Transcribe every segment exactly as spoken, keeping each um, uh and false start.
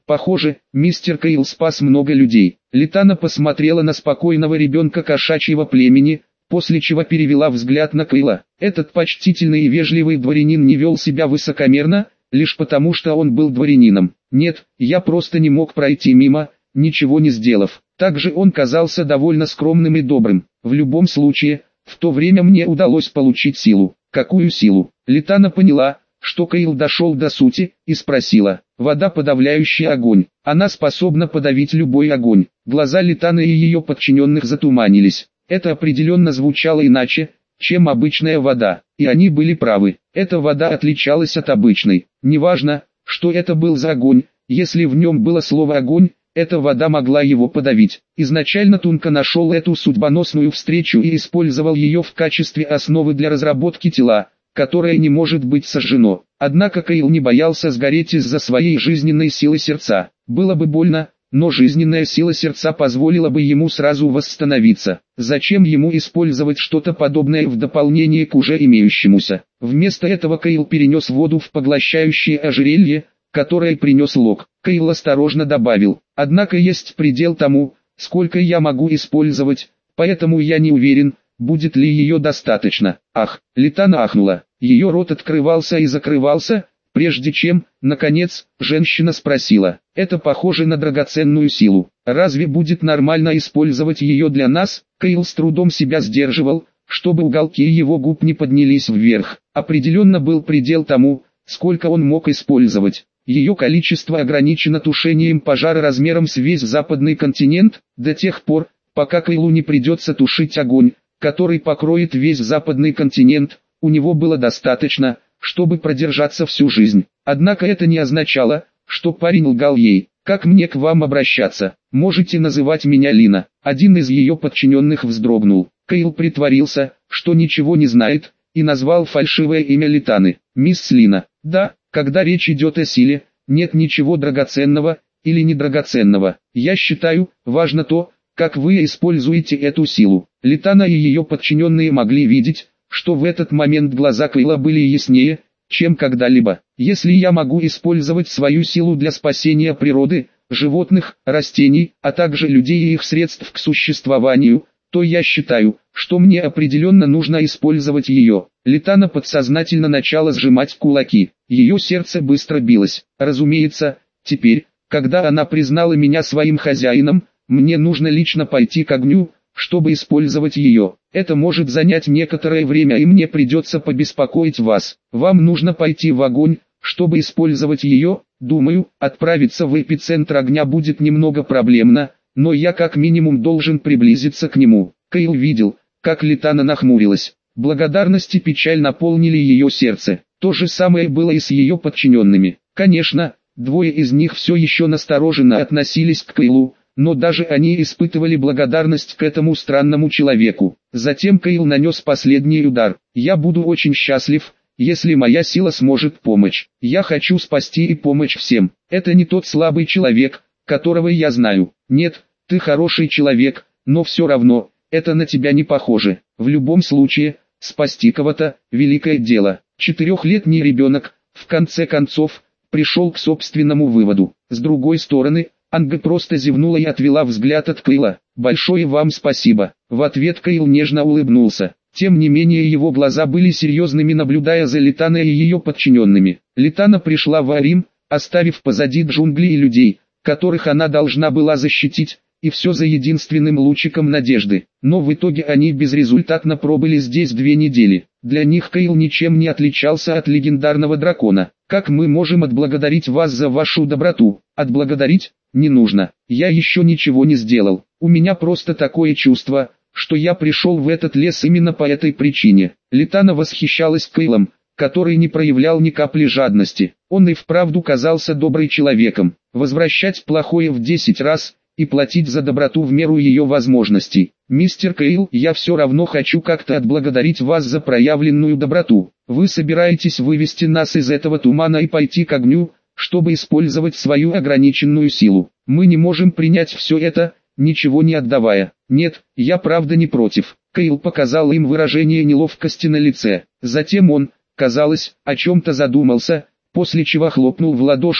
Похоже, мистер Кейл спас много людей. Литана посмотрела на спокойного ребенка кошачьего племени, после чего перевела взгляд на Кейла. Этот почтительный и вежливый дворянин не вел себя высокомерно, лишь потому что он был дворянином. Нет, я просто не мог пройти мимо, ничего не сделав. Также он казался довольно скромным и добрым. В любом случае, в то время мне удалось получить силу. Какую силу? Литана поняла, что Кейл дошел до сути, и спросила. Вода, подавляющая огонь. Она способна подавить любой огонь. Глаза Литаны и ее подчиненных затуманились. Это определенно звучало иначе, чем обычная вода. И они были правы. Эта вода отличалась от обычной. Неважно, что это был за огонь, если в нем было слово «огонь», эта вода могла его подавить. Изначально Тунка нашел эту судьбоносную встречу и использовал ее в качестве основы для разработки тела, которое не может быть сожжено. Однако Кейл не боялся сгореть из-за своей жизненной силы сердца. Было бы больно, но жизненная сила сердца позволила бы ему сразу восстановиться. Зачем ему использовать что-то подобное в дополнение к уже имеющемуся? Вместо этого Кейл перенес воду в поглощающее ожерелье, которое принес Лок. Кейл осторожно добавил. Однако есть предел тому, сколько я могу использовать, поэтому я не уверен, будет ли ее достаточно. Ах, Литана ахнула. Ее рот открывался и закрывался, прежде чем, наконец, женщина спросила. Это похоже на драгоценную силу. Разве будет нормально использовать ее для нас? Кейл с трудом себя сдерживал, чтобы уголки его губ не поднялись вверх. Определенно был предел тому, сколько он мог использовать. Ее количество ограничено тушением пожара размером с весь западный континент, до тех пор, пока Кейлу не придется тушить огонь, который покроет весь западный континент. У него было достаточно, чтобы продержаться всю жизнь. Однако это не означало, что парень лгал ей. «Как мне к вам обращаться? Можете называть меня Лина». Один из ее подчиненных вздрогнул. Кейл притворился, что ничего не знает, и назвал фальшивое имя Литаны. «Мисс Лина». «Да, когда речь идет о силе, нет ничего драгоценного или недрагоценного. Я считаю, важно то, как вы используете эту силу». Литана и ее подчиненные могли видеть, что в этот момент глаза Кейла были яснее, чем когда-либо. «Если я могу использовать свою силу для спасения природы, животных, растений, а также людей и их средств к существованию, то я считаю, что мне определенно нужно использовать ее». Литана подсознательно начала сжимать кулаки. Ее сердце быстро билось. Разумеется, теперь, когда она признала меня своим хозяином, мне нужно лично пойти к огню, чтобы использовать ее. Это может занять некоторое время и мне придется побеспокоить вас. Вам нужно пойти в огонь, чтобы использовать ее. Думаю, отправиться в эпицентр огня будет немного проблемно, но я как минимум должен приблизиться к нему. Кейл видел, как Литана нахмурилась. Благодарность и печаль наполнили ее сердце. То же самое было и с ее подчиненными. Конечно, двое из них все еще настороженно относились к Кейлу, но даже они испытывали благодарность к этому странному человеку. Затем Кейл нанес последний удар. «Я буду очень счастлив, если моя сила сможет помочь. Я хочу спасти и помочь всем. Это не тот слабый человек, которого я знаю. Нет, ты хороший человек, но все равно, это на тебя не похоже. В любом случае, спасти кого-то – великое дело». Четырехлетний ребенок, в конце концов, пришел к собственному выводу. С другой стороны, Анга просто зевнула и отвела взгляд от Кейла. «Большое вам спасибо». В ответ Кейл нежно улыбнулся. Тем не менее его глаза были серьезными, наблюдая за Литаной и ее подчиненными. Литана пришла в Арим, оставив позади джунгли и людей, которых она должна была защитить, и все за единственным лучиком надежды. Но в итоге они безрезультатно пробыли здесь две недели. Для них Кейл ничем не отличался от легендарного дракона. «Как мы можем отблагодарить вас за вашу доброту?» «Отблагодарить? Не нужно. Я еще ничего не сделал. У меня просто такое чувство, что я пришел в этот лес именно по этой причине». Литана восхищалась Кейлом, который не проявлял ни капли жадности. Он и вправду казался добрым человеком. Возвращать плохое в десять раз и платить за доброту в меру ее возможностей. «Мистер Кейл, я все равно хочу как-то отблагодарить вас за проявленную доброту. Вы собираетесь вывести нас из этого тумана и пойти к огню, чтобы использовать свою ограниченную силу. Мы не можем принять все это, ничего не отдавая». «Нет, я правда не против». Кейл показал им выражение неловкости на лице. Затем он, казалось, о чем-то задумался, после чего хлопнул в ладоши,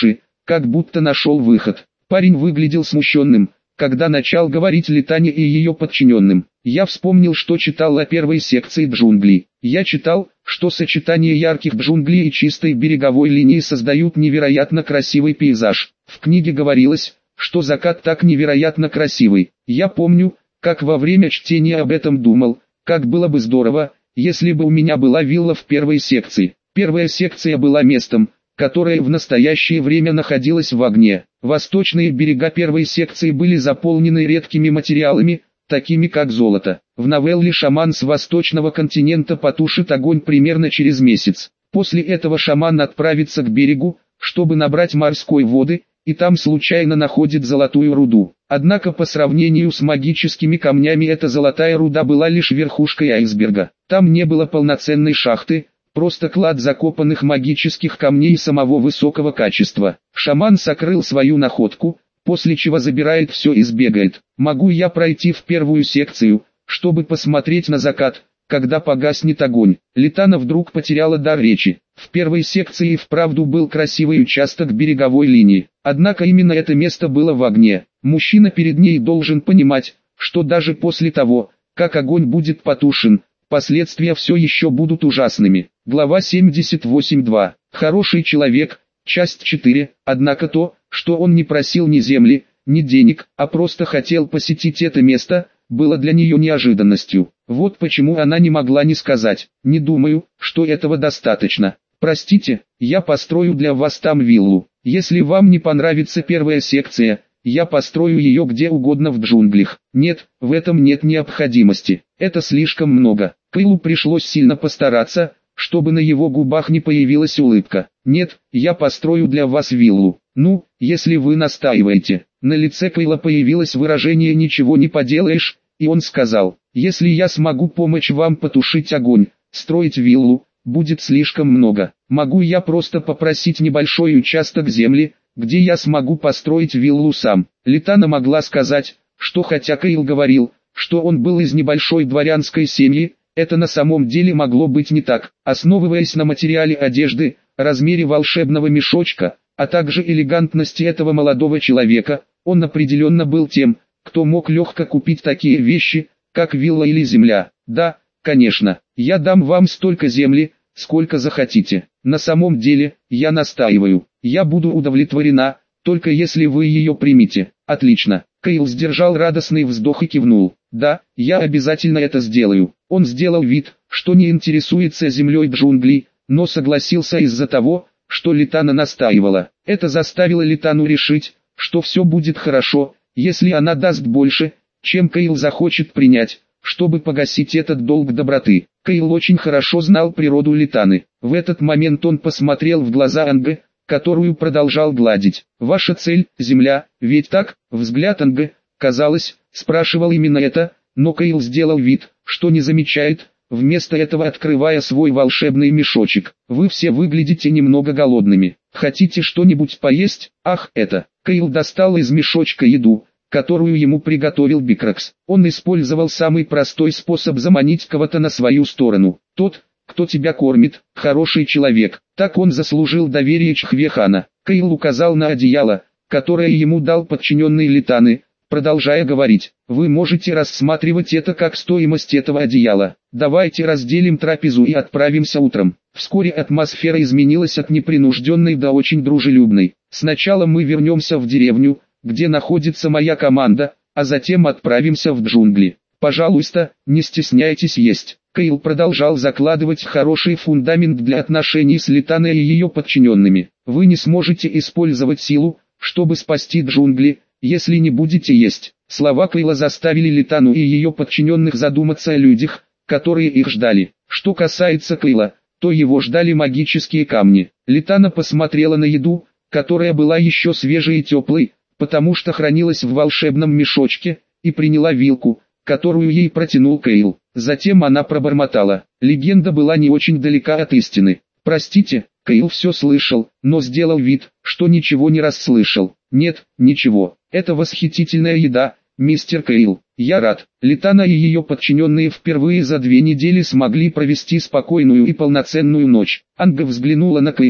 как будто нашел выход. Парень выглядел смущенным, когда начал говорить Литане и ее подчиненным. Я вспомнил, что читал о первой секции джунглей. Я читал, что сочетание ярких джунглей и чистой береговой линии создают невероятно красивый пейзаж. В книге говорилось, что закат так невероятно красивый. Я помню, как во время чтения об этом думал, как было бы здорово, если бы у меня была вилла в первой секции. Первая секция была местом, которое в настоящее время находилось в огне. Восточные берега первой секции были заполнены редкими материалами, такими как золото. В новелле «Шаман с восточного континента» потушит огонь примерно через месяц. После этого шаман отправится к берегу, чтобы набрать морской воды, и там случайно находит золотую руду. Однако по сравнению с магическими камнями эта золотая руда была лишь верхушкой айсберга. Там не было полноценной шахты, просто клад закопанных магических камней самого высокого качества. Шаман сокрыл свою находку, после чего забирает все и сбегает. Могу я пройти в первую секцию, чтобы посмотреть на закат, когда погаснет огонь? Литана вдруг потеряла дар речи. В первой секции вправду был красивый участок береговой линии. Однако именно это место было в огне. Мужчина перед ней должен понимать, что даже после того, как огонь будет потушен, последствия все еще будут ужасными. Глава семьдесят восемь два. Хороший человек. Часть четыре. Однако то, что он не просил ни земли, ни денег, а просто хотел посетить это место, было для нее неожиданностью. Вот почему она не могла не сказать: «Не думаю, что этого достаточно. Простите, я построю для вас там виллу. Если вам не понравится первая секция, я построю ее где угодно в джунглях». Нет, в этом нет необходимости. Это слишком много. Кейлу пришлось сильно постараться, чтобы на его губах не появилась улыбка. «Нет, я построю для вас виллу. Ну, если вы настаиваете». На лице Кейла появилось выражение «ничего не поделаешь», и он сказал: «Если я смогу помочь вам потушить огонь, строить виллу будет слишком много. Могу я просто попросить небольшой участок земли, где я смогу построить виллу сам?» Литана могла сказать, что хотя Кейл говорил, что он был из небольшой дворянской семьи, это на самом деле могло быть не так. Основываясь на материале одежды, размере волшебного мешочка, а также элегантности этого молодого человека, он определенно был тем, кто мог легко купить такие вещи, как вилла или земля. «Да, конечно, я дам вам столько земли, сколько захотите. На самом деле, я настаиваю, я буду удовлетворена, только если вы ее примете». «Отлично». Кейл сдержал радостный вздох и кивнул. «Да, я обязательно это сделаю». Он сделал вид, что не интересуется землей джунглей, но согласился из-за того, что Литана настаивала. Это заставило Литану решить, что все будет хорошо, если она даст больше, чем Кейл захочет принять, чтобы погасить этот долг доброты. Кейл очень хорошо знал природу Литаны. В этот момент он посмотрел в глаза Анге, которую продолжал гладить. «Ваша цель – земля, ведь так?» Взгляд Анге, казалось, спрашивал именно это, но Кейл сделал вид, что не замечает, вместо этого открывая свой волшебный мешочек. «Вы все выглядите немного голодными. Хотите что-нибудь поесть?» «Ах, это!» Кейл достал из мешочка еду, которую ему приготовил Бикракс. Он использовал самый простой способ заманить кого-то на свою сторону. Тот, кто тебя кормит, хороший человек. Так он заслужил доверие Чхвехана. Кейл указал на одеяло, которое ему дал подчиненный Литаны, продолжая говорить: «Вы можете рассматривать это как стоимость этого одеяла. Давайте разделим трапезу и отправимся утром». Вскоре атмосфера изменилась от непринужденной до очень дружелюбной. «Сначала мы вернемся в деревню, где находится моя команда, а затем отправимся в джунгли. Пожалуйста, не стесняйтесь есть». Кейл продолжал закладывать хороший фундамент для отношений с Литаной и ее подчиненными. «Вы не сможете использовать силу, чтобы спасти джунгли, если не будете есть». Слова Кейла заставили Литану и ее подчиненных задуматься о людях, которые их ждали. Что касается Кейла, то его ждали магические камни. Литана посмотрела на еду, которая была еще свежей и теплой, потому что хранилась в волшебном мешочке, и приняла вилку, которую ей протянул Кейл. Затем она пробормотала: «Легенда была не очень далека от истины». «Простите», Кейл все слышал, но сделал вид, что ничего не расслышал. «Нет, ничего. Это восхитительная еда, мистер Кейл. Я рад». Литана и ее подчиненные впервые за две недели смогли провести спокойную и полноценную ночь. Анга взглянула на Кейла,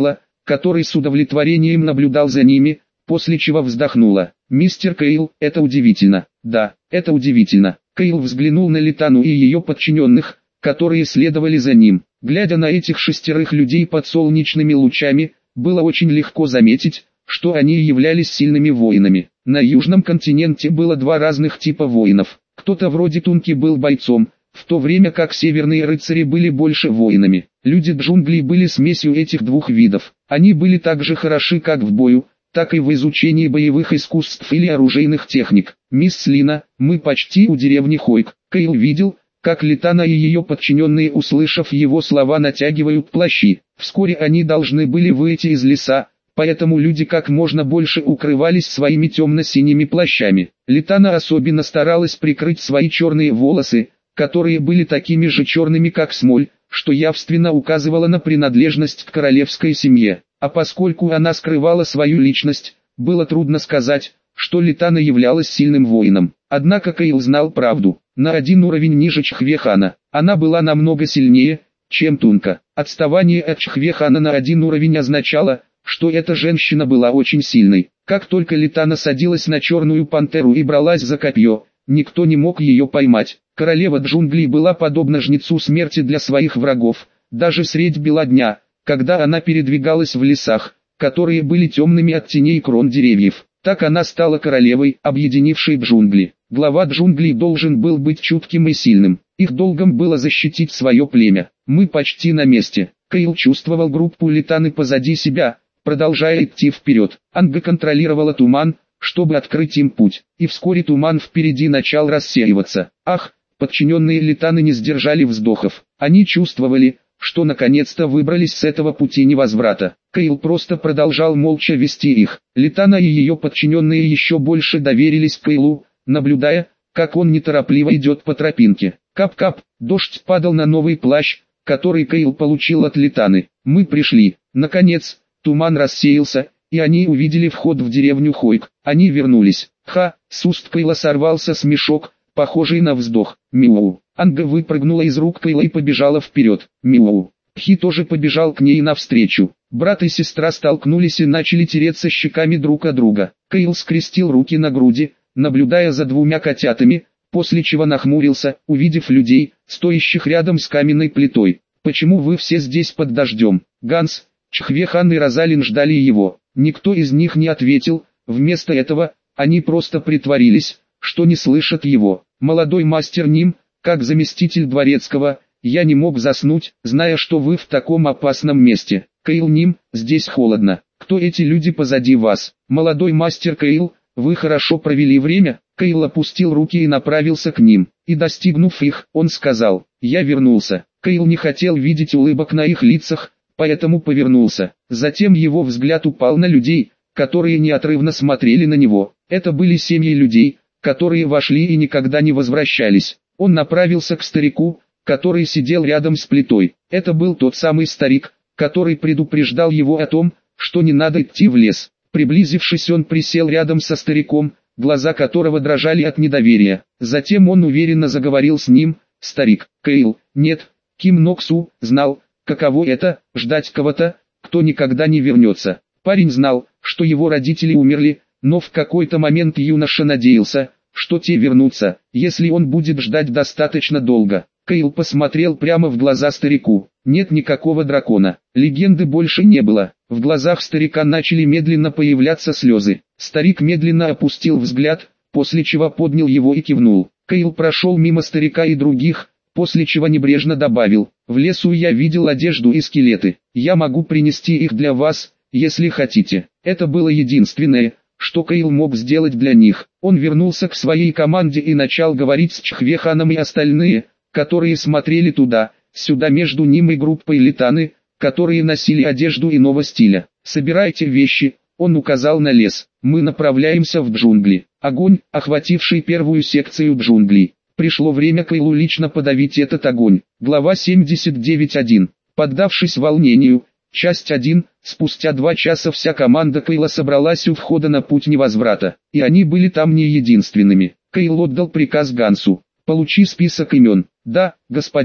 который с удовлетворением наблюдал за ними, после чего вздохнула. «Мистер Кейл, это удивительно». «Да, это удивительно». Кейл взглянул на Литану и ее подчиненных, которые следовали за ним. Глядя на этих шестерых людей под солнечными лучами, было очень легко заметить, что они являлись сильными воинами. На Южном континенте было два разных типа воинов. Кто-то вроде Тунки был бойцом, в то время как северные рыцари были больше воинами. Люди джунглей были смесью этих двух видов. Они были так же хороши как в бою, так и в изучении боевых искусств или оружейных техник. «Мисс Лина, мы почти у деревни Хойк». Кейл видел, как Литана и ее подчиненные, услышав его слова, натягивают плащи. Вскоре они должны были выйти из леса, поэтому люди как можно больше укрывались своими темно-синими плащами. Литана особенно старалась прикрыть свои черные волосы, которые были такими же черными как смоль, что явственно указывало на принадлежность к королевской семье. А поскольку она скрывала свою личность, было трудно сказать, что Литана являлась сильным воином. Однако Кейл знал правду. На один уровень ниже Чхвехана. Она была намного сильнее, чем Тунка. Отставание от Чхвехана на один уровень означало, что эта женщина была очень сильной. Как только Литана садилась на черную пантеру и бралась за копье, никто не мог ее поймать. Королева джунглей была подобна жнецу смерти для своих врагов, даже средь бела дня, когда она передвигалась в лесах, которые были темными от теней крон деревьев. Так она стала королевой, объединившей джунгли. Глава джунглей должен был быть чутким и сильным. Их долгом было защитить свое племя. Мы почти на месте. Кейл чувствовал группу Литаны позади себя, продолжая идти вперед. Анга контролировала туман, чтобы открыть им путь. И вскоре туман впереди начал рассеиваться. Ах, подчиненные Литаны не сдержали вздохов. Они чувствовали, что наконец-то выбрались с этого пути невозврата. Кейл просто продолжал молча вести их. Литана и ее подчиненные еще больше доверились Кейлу, наблюдая, как он неторопливо идет по тропинке. Кап-кап, дождь падал на новый плащ, который Кейл получил от Литаны. Мы пришли. Наконец, туман рассеялся, и они увидели вход в деревню Хойк. Они вернулись. Ха, с уст Кейла сорвался смешок, похожий на вздох. Мяу. Анга выпрыгнула из рук Кейла и побежала вперед. Мяу. Пхи тоже побежал к ней навстречу. Брат и сестра столкнулись и начали тереться щеками друг от друга. Кейл скрестил руки на груди, наблюдая за двумя котятами, после чего нахмурился, увидев людей, стоящих рядом с каменной плитой. «Почему вы все здесь под дождем?» Ганс, Чхвехан и Розалин ждали его. Никто из них не ответил, вместо этого, они просто притворились, что не слышат его. «Молодой мастер Ним, как заместитель дворецкого, я не мог заснуть, зная, что вы в таком опасном месте. Кейл Ним, здесь холодно. Кто эти люди позади вас?» «Молодой мастер Кейл, вы хорошо провели время?» Кейл опустил руки и направился к ним. И достигнув их, он сказал: «Я вернулся». Кейл не хотел видеть улыбок на их лицах, поэтому повернулся. Затем его взгляд упал на людей, которые неотрывно смотрели на него. Это были семьи людей, которые вошли и никогда не возвращались. Он направился к старику, который сидел рядом с плитой. Это был тот самый старик, который предупреждал его о том, что не надо идти в лес. Приблизившись, он присел рядом со стариком, глаза которого дрожали от недоверия. Затем он уверенно заговорил с ним: «Старик, Кейл, нет, Ким Ноксу знал, каково это, ждать кого-то, кто никогда не вернется». Парень знал, что его родители умерли, но в какой-то момент юноша надеялся, что те вернутся, если он будет ждать достаточно долго. Кейл посмотрел прямо в глаза старику. Нет никакого дракона. Легенды больше не было. В глазах старика начали медленно появляться слезы. Старик медленно опустил взгляд, после чего поднял его и кивнул. Кейл прошел мимо старика и других, после чего небрежно добавил: «В лесу я видел одежду и скелеты. Я могу принести их для вас, если хотите». Это было единственное, что Кейл мог сделать для них. Он вернулся к своей команде и начал говорить с Чхвеханом и остальные, которые смотрели туда, сюда между ним и группой Литаны, которые носили одежду иного стиля. «Собирайте вещи», он указал на лес. «Мы направляемся в джунгли». Огонь, охвативший первую секцию джунглей. Пришло время Кейлу лично подавить этот огонь. Глава семьдесят девять один. Поддавшись волнению, часть один. Спустя два часа вся команда Кейла собралась у входа на путь невозврата. И они были там не единственными. Кейл отдал приказ Гансу: «Получи список имен». «Да, господин».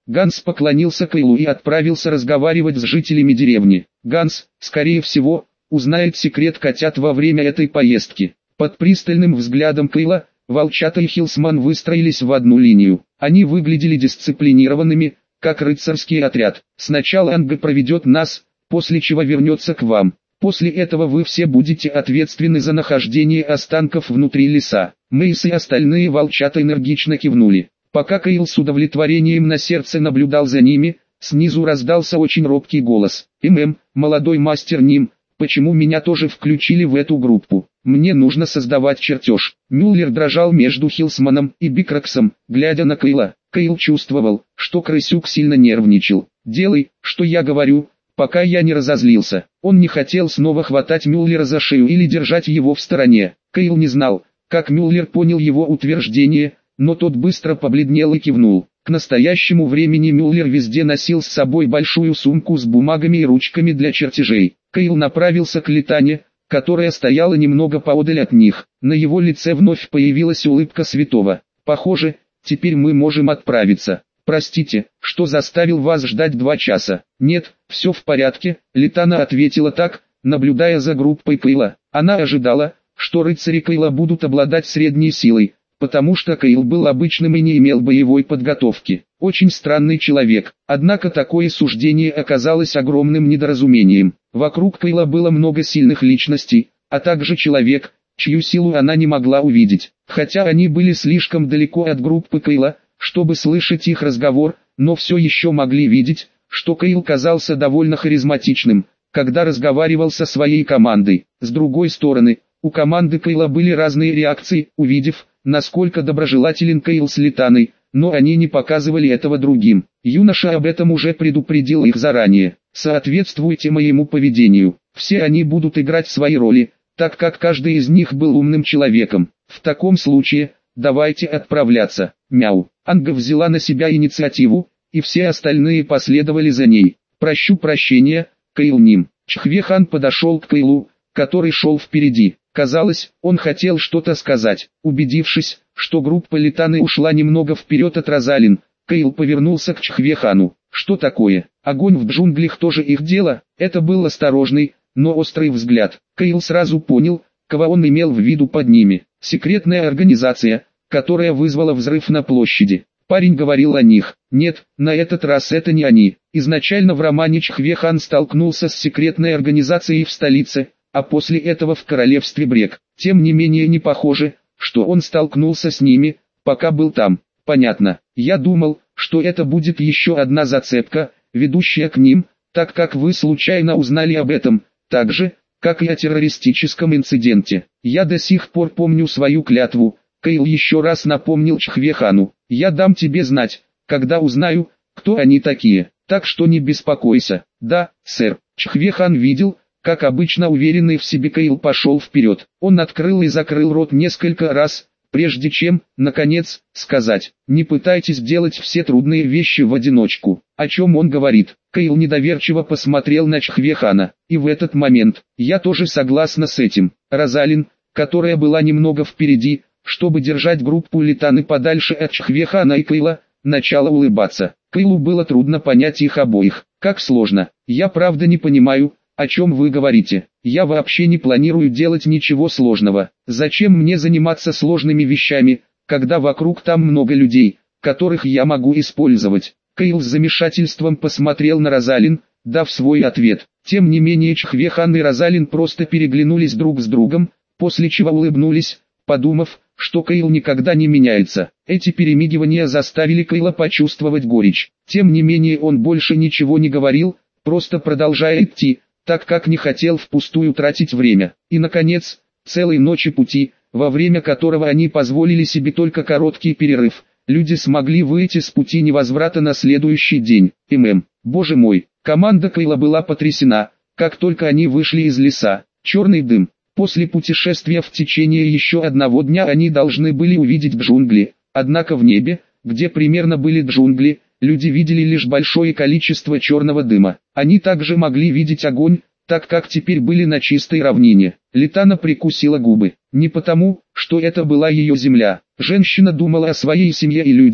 Ганс поклонился Кайлу и отправился разговаривать с жителями деревни. Ганс, скорее всего, узнает секрет котят во время этой поездки. Под пристальным взглядом Кайла, волчата и Хилсман выстроились в одну линию. Они выглядели дисциплинированными, как рыцарский отряд. Сначала Анга проведет нас, после чего вернется к вам. После этого вы все будете ответственны за нахождение останков внутри леса. Мейс и остальные волчата энергично кивнули. Пока Кайл с удовлетворением на сердце наблюдал за ними, снизу раздался очень робкий голос. «ММ, молодой мастер Ним, почему меня тоже включили в эту группу? Мне нужно создавать чертеж». Мюллер дрожал между Хилсманом и Бикраксом, глядя на Кайла. Кайл чувствовал, что крысюк сильно нервничал. «Делай, что я говорю, пока я не разозлился». Он не хотел снова хватать Мюллера за шею или держать его в стороне. Кайл не знал, как Мюллер понял его утверждение, но тот быстро побледнел и кивнул. К настоящему времени Мюллер везде носил с собой большую сумку с бумагами и ручками для чертежей. Кайл направился к Литане, которая стояла немного поодаль от них. На его лице вновь появилась улыбка святого. «Похоже, теперь мы можем отправиться. Простите, что заставил вас ждать два часа». «Нет, все в порядке», — Литана ответила так, наблюдая за группой Кайла. Она ожидала, что рыцари Кайла будут обладать средней силой, потому что Кайл был обычным и не имел боевой подготовки. Очень странный человек, однако такое суждение оказалось огромным недоразумением. Вокруг Кайла было много сильных личностей, а также человек, чью силу она не могла увидеть. Хотя они были слишком далеко от группы Кайла, чтобы слышать их разговор, но все еще могли видеть, что Кайл казался довольно харизматичным, когда разговаривал со своей командой. С другой стороны, у команды Кайла были разные реакции, увидев, насколько доброжелателен Кайл с Литаной, но они не показывали этого другим. Юноша об этом уже предупредил их заранее. «Соответствуйте моему поведению. Все они будут играть свои роли, так как каждый из них был умным человеком. В таком случае, давайте отправляться». Мяу. Анга взяла на себя инициативу, и все остальные последовали за ней. «Прощу прощения, Кайл Ним». Чхвехан подошел к Кайлу, который шел впереди. Казалось, он хотел что-то сказать. Убедившись, что группа Литаны ушла немного вперед от Розалин, Кайл повернулся к Чхвехану. «Что такое? Огонь в джунглях тоже их дело?» Это был осторожный, но острый взгляд. Кайл сразу понял, кого он имел в виду под ними. Секретная организация, которая вызвала взрыв на площади. Парень говорил о них. Нет, на этот раз это не они. Изначально в романе Чхвехан столкнулся с секретной организацией в столице, а после этого в королевстве Брек. Тем не менее не похоже, что он столкнулся с ними, пока был там. Понятно. Я думал, что это будет еще одна зацепка, ведущая к ним, так как вы случайно узнали об этом, так же, как и о террористическом инциденте. Я до сих пор помню свою клятву. Кайл еще раз напомнил Чхвехану. Я дам тебе знать, когда узнаю, кто они такие, так что не беспокойся. Да, сэр. Чхвехан видел, как обычно уверенный в себе Кайл пошел вперед. Он открыл и закрыл рот несколько раз, прежде чем, наконец, сказать: «Не пытайтесь делать все трудные вещи в одиночку». О чем он говорит? Кайл недоверчиво посмотрел на Чхвехана. И в этот момент, я тоже согласна с этим. Розалин, которая была немного впереди, чтобы держать группу Литаны подальше от Чхвехана и Кайла, начала улыбаться. Кайлу было трудно понять их обоих. Как сложно. Я правда не понимаю, о чем вы говорите. Я вообще не планирую делать ничего сложного. Зачем мне заниматься сложными вещами, когда вокруг там много людей, которых я могу использовать? Кайл с замешательством посмотрел на Розалин, дав свой ответ. Тем не менее Чхвехан и Розалин просто переглянулись друг с другом, после чего улыбнулись, подумав, что Кайл никогда не меняется. Эти перемигивания заставили Кайла почувствовать горечь. Тем не менее он больше ничего не говорил, просто продолжая идти, так как не хотел впустую тратить время. И наконец, целой ночи пути, во время которого они позволили себе только короткий перерыв, люди смогли выйти с пути невозврата на следующий день. ММ. Боже мой, команда Кайла была потрясена, как только они вышли из леса. Черный дым. После путешествия в течение еще одного дня они должны были увидеть джунгли, однако в небе, где примерно были джунгли, люди видели лишь большое количество черного дыма. Они также могли видеть огонь, так как теперь были на чистой равнине. Литана прикусила губы. Не потому, что это была ее земля. Женщина думала о своей семье и людях,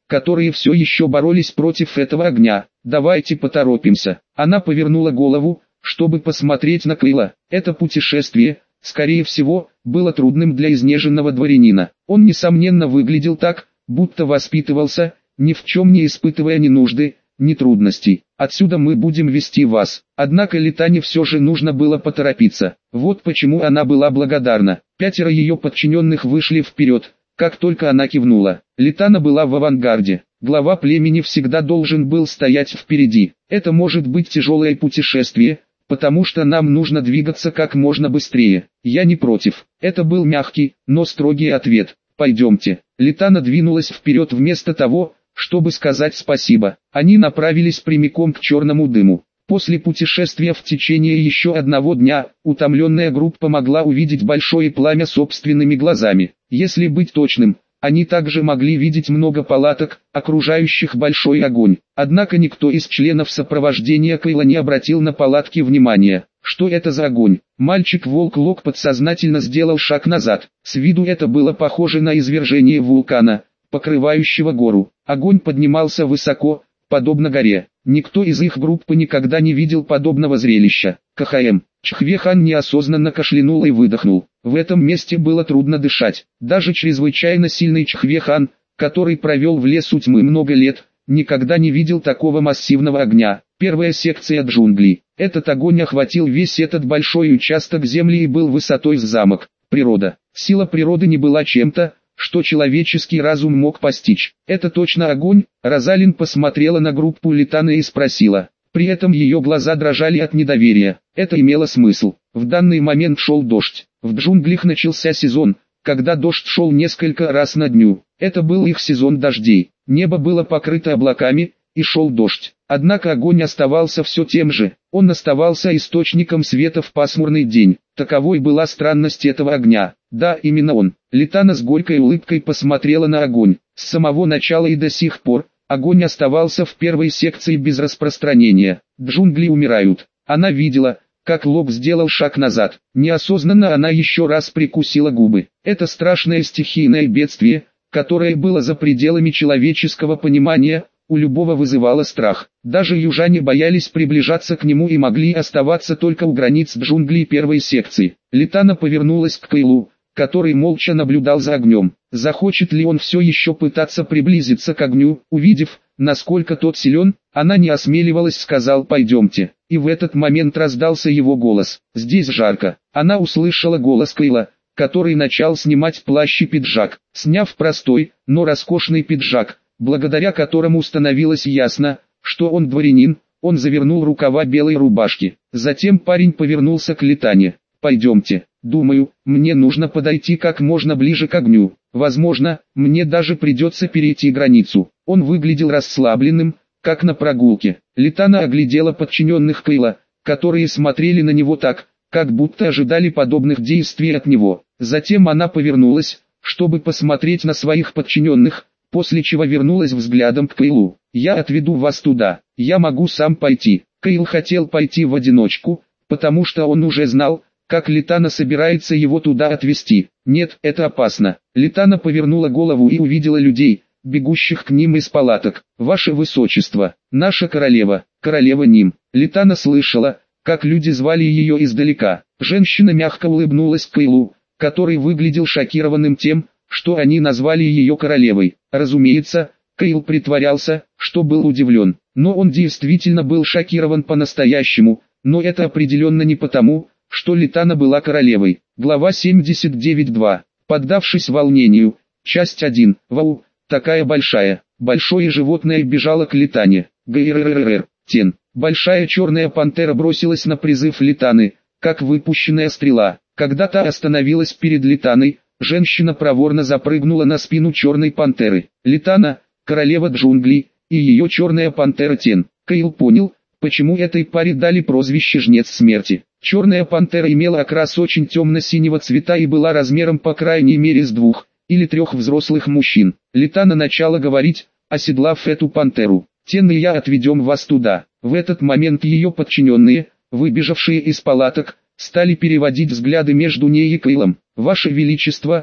которые все еще боролись против этого огня. Давайте поторопимся. Она повернула голову, чтобы посмотреть на Кайла. Это путешествие, скорее всего, было трудным для изнеженного дворянина. Он несомненно выглядел так, будто воспитывался, ни в чем не испытывая ни нужды, ни трудностей. Отсюда мы будем вести вас. Однако Литане все же нужно было поторопиться. Вот почему она была благодарна. Пятеро ее подчиненных вышли вперед, как только она кивнула. Литана была в авангарде. Глава племени всегда должен был стоять впереди. Это может быть тяжелое путешествие, потому что нам нужно двигаться как можно быстрее. Я не против. Это был мягкий, но строгий ответ. Пойдемте. Литана двинулась вперед вместо того, чтобы сказать спасибо. Они направились прямиком к черному дыму. После путешествия в течение еще одного дня, утомленная группа могла увидеть большое пламя собственными глазами. Если быть точным, они также могли видеть много палаток, окружающих большой огонь. Однако никто из членов сопровождения Кайла не обратил на палатки внимания. Что это за огонь? Мальчик-волк Лок подсознательно сделал шаг назад. С виду это было похоже на извержение вулкана, покрывающего гору. Огонь поднимался высоко, подобно горе. Никто из их группы никогда не видел подобного зрелища. КХМ. Чхвехан неосознанно кашлянул и выдохнул. В этом месте было трудно дышать. Даже чрезвычайно сильный Чхвехан, который провел в лесу тьмы много лет, никогда не видел такого массивного огня. Первая секция джунглей. Этот огонь охватил весь этот большой участок земли и был высотой с замок. Природа. Сила природы не была чем-то, что человеческий разум мог постичь. Это точно огонь? Розалин посмотрела на группу Литаны и спросила. При этом ее глаза дрожали от недоверия. Это имело смысл. В данный момент шел дождь. В джунглях начался сезон, когда дождь шел несколько раз на дню. Это был их сезон дождей. Небо было покрыто облаками, и шел дождь. Однако огонь оставался все тем же. Он оставался источником света в пасмурный день. Таковой была странность этого огня. Да, именно он. Литана с горькой улыбкой посмотрела на огонь. С самого начала и до сих пор, огонь оставался в первой секции без распространения. Джунгли умирают. Она видела, как Лок сделал шаг назад. Неосознанно она еще раз прикусила губы. Это страшное стихийное бедствие, которое было за пределами человеческого понимания, у любого вызывало страх. Даже южане боялись приближаться к нему и могли оставаться только у границ джунглей первой секции. Литана повернулась к Кайлу, который молча наблюдал за огнем. Захочет ли он все еще пытаться приблизиться к огню? Увидев, насколько тот силен, она не осмеливалась, сказал «пойдемте». И в этот момент раздался его голос. «Здесь жарко». Она услышала голос Кайла, который начал снимать плащ и пиджак. Сняв простой, но роскошный пиджак, благодаря которому становилось ясно, что он дворянин, он завернул рукава белой рубашки. Затем парень повернулся к Литане. «Пойдемте. Думаю, мне нужно подойти как можно ближе к огню. Возможно, мне даже придется перейти границу». Он выглядел расслабленным, как на прогулке. Литана оглядела подчиненных Кайла, которые смотрели на него так, как будто ожидали подобных действий от него. Затем она повернулась, чтобы посмотреть на своих подчиненных, после чего вернулась взглядом к Кайлу. «Я отведу вас туда, я могу сам пойти». Кайл хотел пойти в одиночку, потому что он уже знал, как Литана собирается его туда отвезти. «Нет, это опасно». Литана повернула голову и увидела людей, бегущих к ним из палаток. «Ваше Высочество, наша королева, королева Ним». Литана слышала, как люди звали ее издалека. Женщина мягко улыбнулась Кайлу, который выглядел шокированным тем, что они назвали ее королевой. Разумеется, Кайл притворялся, что был удивлен, но он действительно был шокирован по-настоящему, но это определенно не потому, что Литана была королевой. Глава семьдесят девять два. Поддавшись волнению. Часть один. Вау, такая большая. Большое животное бежало к Литане. Грррррр. Тен. Большая черная пантера бросилась на призыв Литаны, как выпущенная стрела. Когда та остановилась перед Литаной, женщина проворно запрыгнула на спину черной пантеры. Литана, королева джунглей, и ее черная пантера Тен. Кайл понял, почему этой паре дали прозвище «Жнец смерти». Черная пантера имела окрас очень темно-синего цвета и была размером по крайней мере с двух или трех взрослых мужчин. Литана начала говорить, оседлав эту пантеру. «Тен и я отведем вас туда». В этот момент ее подчиненные, выбежавшие из палаток, стали переводить взгляды между ней и Кайлом. «Ваше Величество, кто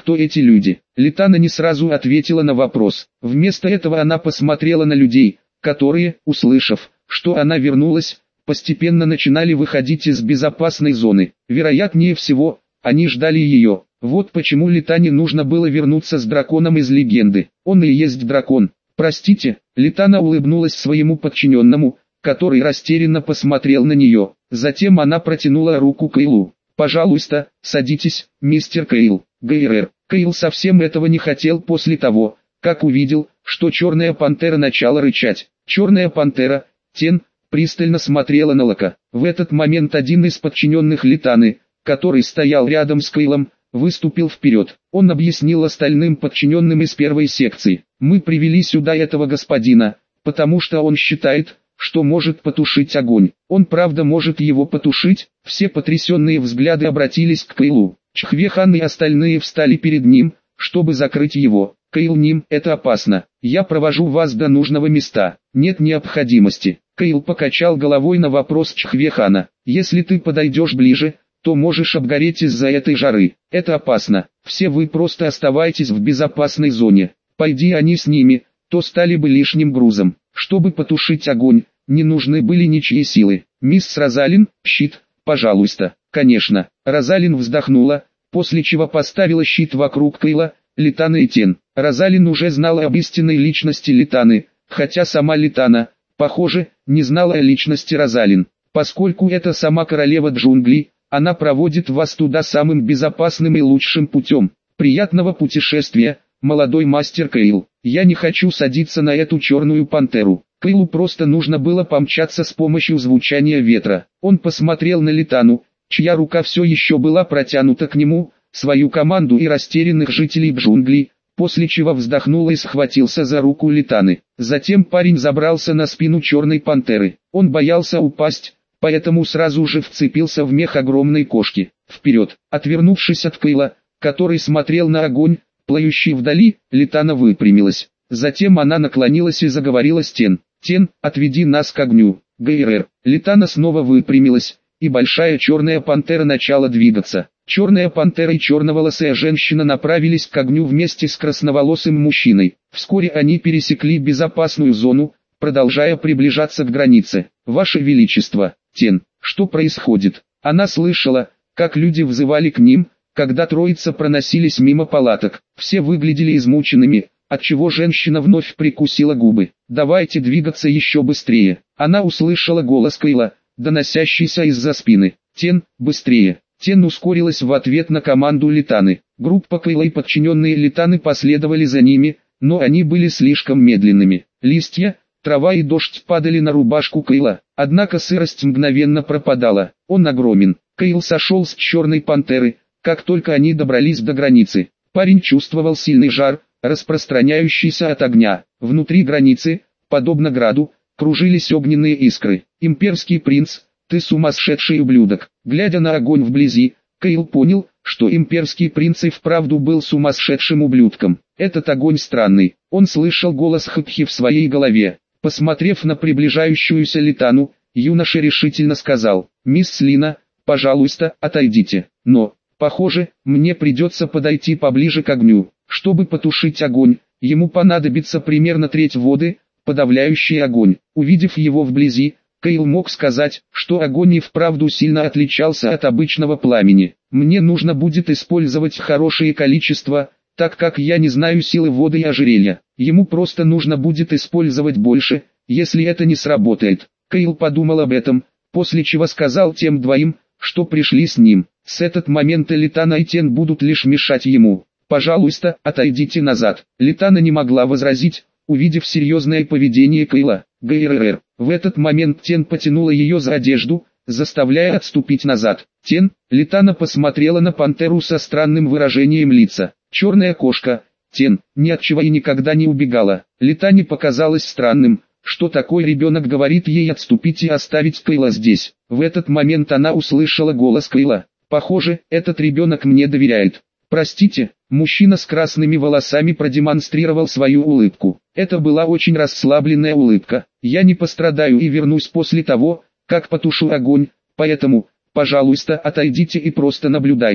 кто эти люди. Литана не сразу ответила на вопрос. Вместо этого она посмотрела на людей, которые, услышав, что она вернулась, постепенно начинали выходить из безопасной зоны. Вероятнее всего, они ждали ее. Вот почему Литане нужно было вернуться с драконом из легенды. Он и есть дракон. Простите, Литана улыбнулась своему подчиненному, который растерянно посмотрел на нее. Затем она протянула руку Кейлу. «Пожалуйста, садитесь, мистер Кейл». ГРР. Кейл совсем этого не хотел после того, как увидел, что черная пантера начала рычать. Черная пантера, Тен, пристально смотрела на Лока. В этот момент один из подчиненных Литаны, который стоял рядом с Кейлом, выступил вперед. Он объяснил остальным подчиненным из первой секции: «Мы привели сюда этого господина, потому что он считает, что может потушить огонь. Он правда может его потушить?» Все потрясенные взгляды обратились к Кейлу. Чхвехан и остальные встали перед ним, чтобы закрыть его. «Кейл Ним, это опасно. Я провожу вас до нужного места». «Нет необходимости». Кейл покачал головой на вопрос Чхвехана. «Если ты подойдешь ближе, то можешь обгореть из-за этой жары. Это опасно. Все вы просто оставайтесь в безопасной зоне. Пойди они с ними, то стали бы лишним грузом. Чтобы потушить огонь, не нужны были ничьи силы. Мисс Розалин, щит, пожалуйста». «Конечно». Розалин вздохнула, после чего поставила щит вокруг Кейла, Литаны и Тен. Розалин уже знала об истинной личности Литаны, хотя сама Литана, похоже, не знала о личности Розалин. Поскольку это сама королева джунглей, она проводит вас туда самым безопасным и лучшим путем. Приятного путешествия, молодой мастер Кейл. Я не хочу садиться на эту черную пантеру. Кейлу просто нужно было помчаться с помощью звучания ветра. Он посмотрел на Литану, чья рука все еще была протянута к нему, свою команду и растерянных жителей джунглей, после чего вздохнул и схватился за руку Литаны. Затем парень забрался на спину черной пантеры. Он боялся упасть, поэтому сразу же вцепился в мех огромной кошки. Вперед, отвернувшись от Кейла, который смотрел на огонь, плающий вдали, Литана выпрямилась. Затем она наклонилась и заговорила с Тен. «Тен, отведи нас к огню». ГРР. Литана снова выпрямилась, и большая черная пантера начала двигаться. Черная пантера и черноволосая женщина направились к огню вместе с красноволосым мужчиной. Вскоре они пересекли безопасную зону, продолжая приближаться к границе. «Ваше Величество, Тен, что происходит?» Она слышала, как люди взывали к ним, когда троица проносились мимо палаток. Все выглядели измученными, отчего женщина вновь прикусила губы. «Давайте двигаться еще быстрее». Она услышала голос Кейла, доносящийся из-за спины. «Тен, быстрее!» Тен ускорилась в ответ на команду Литаны. Группа Кейла и подчиненные Литаны последовали за ними, но они были слишком медленными. Листья, трава и дождь падали на рубашку Кейла, однако сырость мгновенно пропадала. Он огромен. Кейл сошел с черной пантеры, как только они добрались до границы. Парень чувствовал сильный жар, распространяющийся от огня. Внутри границы, подобно граду, кружились огненные искры. «Имперский принц, ты сумасшедший ублюдок». Глядя на огонь вблизи, Кейл понял, что имперский принц и вправду был сумасшедшим ублюдком. Этот огонь странный. Он слышал голос Хатхи в своей голове. Посмотрев на приближающуюся Литану, юноша решительно сказал: «Мисс Лина, пожалуйста, отойдите». Но, похоже, мне придется подойти поближе к огню. Чтобы потушить огонь, ему понадобится примерно треть воды, подавляющий огонь. Увидев его вблизи, Кейл мог сказать, что огонь и вправду сильно отличался от обычного пламени. «Мне нужно будет использовать хорошее количество, так как я не знаю силы воды и ожерелья. Ему просто нужно будет использовать больше, если это не сработает». Кейл подумал об этом, после чего сказал тем двоим, что пришли с ним: «С этого момента Литана и Тен будут лишь мешать ему. Пожалуйста, отойдите назад». Литана не могла возразить, увидев серьезное поведение Кейла. ГРР. В этот момент Тен потянула ее за одежду, заставляя отступить назад. «Тен», Литана посмотрела на пантеру со странным выражением лица. «Черная кошка, Тен, ни от чего и никогда не убегала». Литане показалось странным, что такой ребенок говорит ей отступить и оставить Кейла здесь. В этот момент она услышала голос Кейла. «Похоже, этот ребенок мне доверяет». «Простите», мужчина с красными волосами продемонстрировал свою улыбку. Это была очень расслабленная улыбка. «Я не пострадаю и вернусь после того, как потушу огонь, поэтому, пожалуйста, отойдите и просто наблюдайте».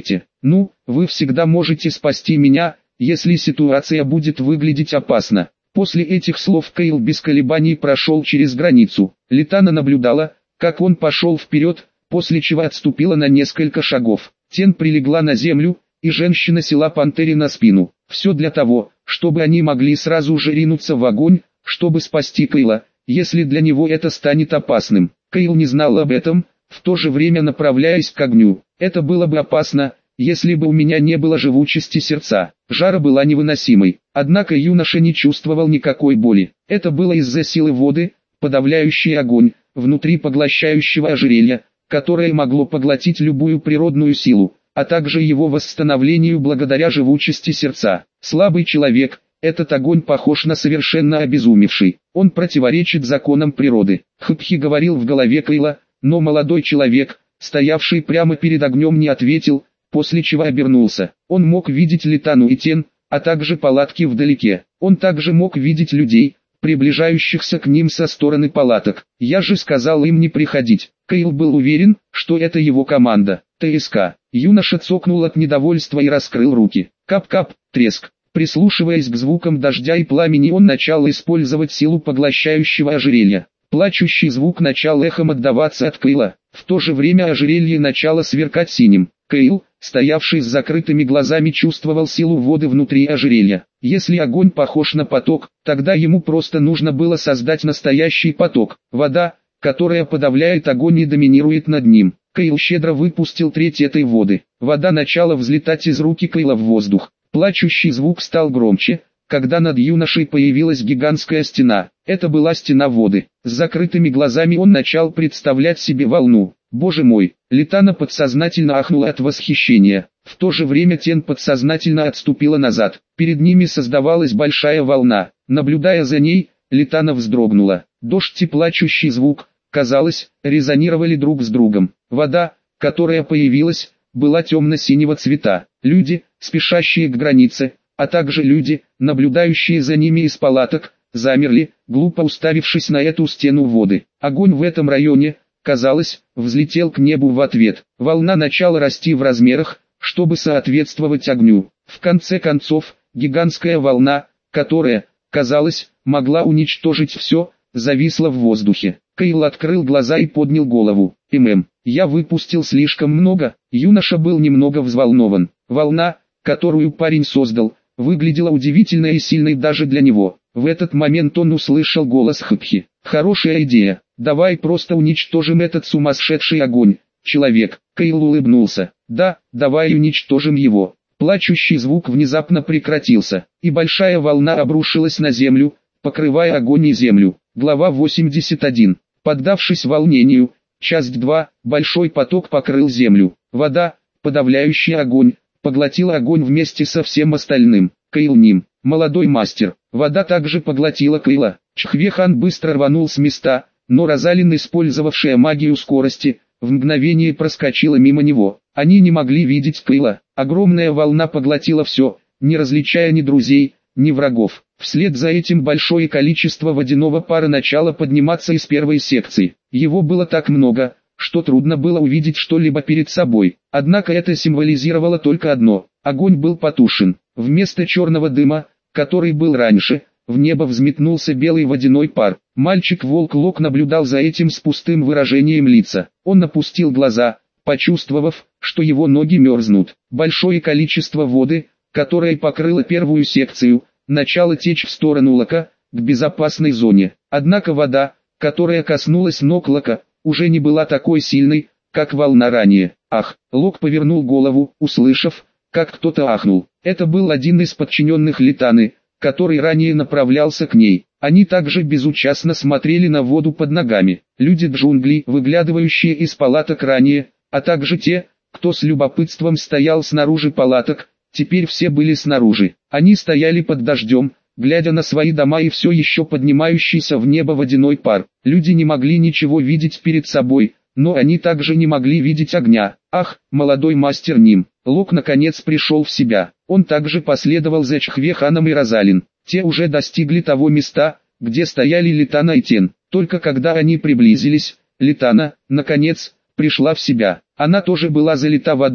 Ну, вы всегда можете спасти меня, если ситуация будет выглядеть опасно. После этих слов Кейл без колебаний прошел через границу. Литана наблюдала, как он пошел вперед, после чего отступила на несколько шагов. Тень прилегла на землю, и женщина села пантере на спину. Все для того, чтобы они могли сразу же ринуться в огонь, чтобы спасти Кейла, если для него это станет опасным. Кейл не знал об этом, в то же время направляясь к огню. Это было бы опасно, если бы у меня не было живучести сердца. Жара была невыносимой, однако юноша не чувствовал никакой боли. Это было из-за силы воды, подавляющей огонь, внутри поглощающего ожерелья, которое могло поглотить любую природную силу, а также его восстановлению благодаря живучести сердца. Слабый человек, этот огонь похож на совершенно обезумевший, он противоречит законам природы. Хпхи говорил в голове Кейла, но молодой человек, стоявший прямо перед огнем, не ответил, после чего обернулся. Он мог видеть Литану и Тень, а также палатки вдалеке. Он также мог видеть людей, приближающихся к ним со стороны палаток. Я же сказал им не приходить. Кейл был уверен, что это его команда. ТСК. Юноша цокнул от недовольства и раскрыл руки. Кап-кап, треск. Прислушиваясь к звукам дождя и пламени, он начал использовать силу поглощающего ожерелья. Плачущий звук начал эхом отдаваться от Кейла. В то же время ожерелье начало сверкать синим. Кейл, стоявший с закрытыми глазами, чувствовал силу воды внутри ожерелья. Если огонь похож на поток, тогда ему просто нужно было создать настоящий поток. Вода, которая подавляет огонь и доминирует над ним. Кейл щедро выпустил треть этой воды. Вода начала взлетать из руки Кейла в воздух. Плачущий звук стал громче, когда над юношей появилась гигантская стена. Это была стена воды. С закрытыми глазами он начал представлять себе волну. Боже мой, Литана подсознательно ахнула от восхищения. В то же время Тень подсознательно отступила назад. Перед ними создавалась большая волна. Наблюдая за ней, Литана вздрогнула. Дождь и плачущий звук, казалось, резонировали друг с другом. Вода, которая появилась, была темно-синего цвета. Люди, спешащие к границе, а также люди, наблюдающие за ними из палаток, замерли, глупо уставившись на эту стену воды. Огонь в этом районе, казалось, взлетел к небу в ответ. Волна начала расти в размерах, чтобы соответствовать огню. В конце концов, гигантская волна, которая, казалось, могла уничтожить все, зависла в воздухе. Кейл открыл глаза и поднял голову. «ММ, я выпустил слишком много». Юноша был немного взволнован. Волна, которую парень создал, выглядела удивительной и сильной даже для него. В этот момент он услышал голос Хпхи. «Хорошая идея. Давай просто уничтожим этот сумасшедший огонь, человек». Кейл улыбнулся. «Да, давай уничтожим его». Плачущий звук внезапно прекратился, и большая волна обрушилась на землю, покрывая огонь и землю. Глава восемьдесят один. Поддавшись волнению, часть два, большой поток покрыл землю. Вода, подавляющая огонь, поглотила огонь вместе со всем остальным. Кейл Ним, молодой мастер. Вода также поглотила Кейла. Чхвехан быстро рванул с места, но Розалин, использовавшая магию скорости, в мгновение проскочила мимо него. Они не могли видеть Кейла. Огромная волна поглотила все, не различая ни друзей, ни врагов. Вслед за этим большое количество водяного пара начало подниматься из первой секции. Его было так много, что трудно было увидеть что-либо перед собой. Однако это символизировало только одно: огонь был потушен. Вместо черного дыма, который был раньше, в небо взметнулся белый водяной пар. Мальчик-волк Лок наблюдал за этим с пустым выражением лица. Он опустил глаза, почувствовав, что его ноги мерзнут. Большое количество воды, которое покрыло первую секцию, начало течь в сторону Лока, к безопасной зоне. Однако вода, которая коснулась ног Лока, уже не была такой сильной, как волна ранее. Ах! Лок повернул голову, услышав, как кто-то ахнул. Это был один из подчиненных Литаны, который ранее направлялся к ней. Они также безучастно смотрели на воду под ногами. Люди джунглей, выглядывающие из палаток ранее, а также те, кто с любопытством стоял снаружи палаток, теперь все были снаружи. Они стояли под дождем, глядя на свои дома и все еще поднимающийся в небо водяной пар. Люди не могли ничего видеть перед собой, но они также не могли видеть огня. Ах, молодой мастер Ним! Лок наконец пришел в себя. Он также последовал за Чхвеханом и Розалин. Те уже достигли того места, где стояли Литана и Тень. Только когда они приблизились, Литана, наконец, пришла в себя. Она тоже была залита водой,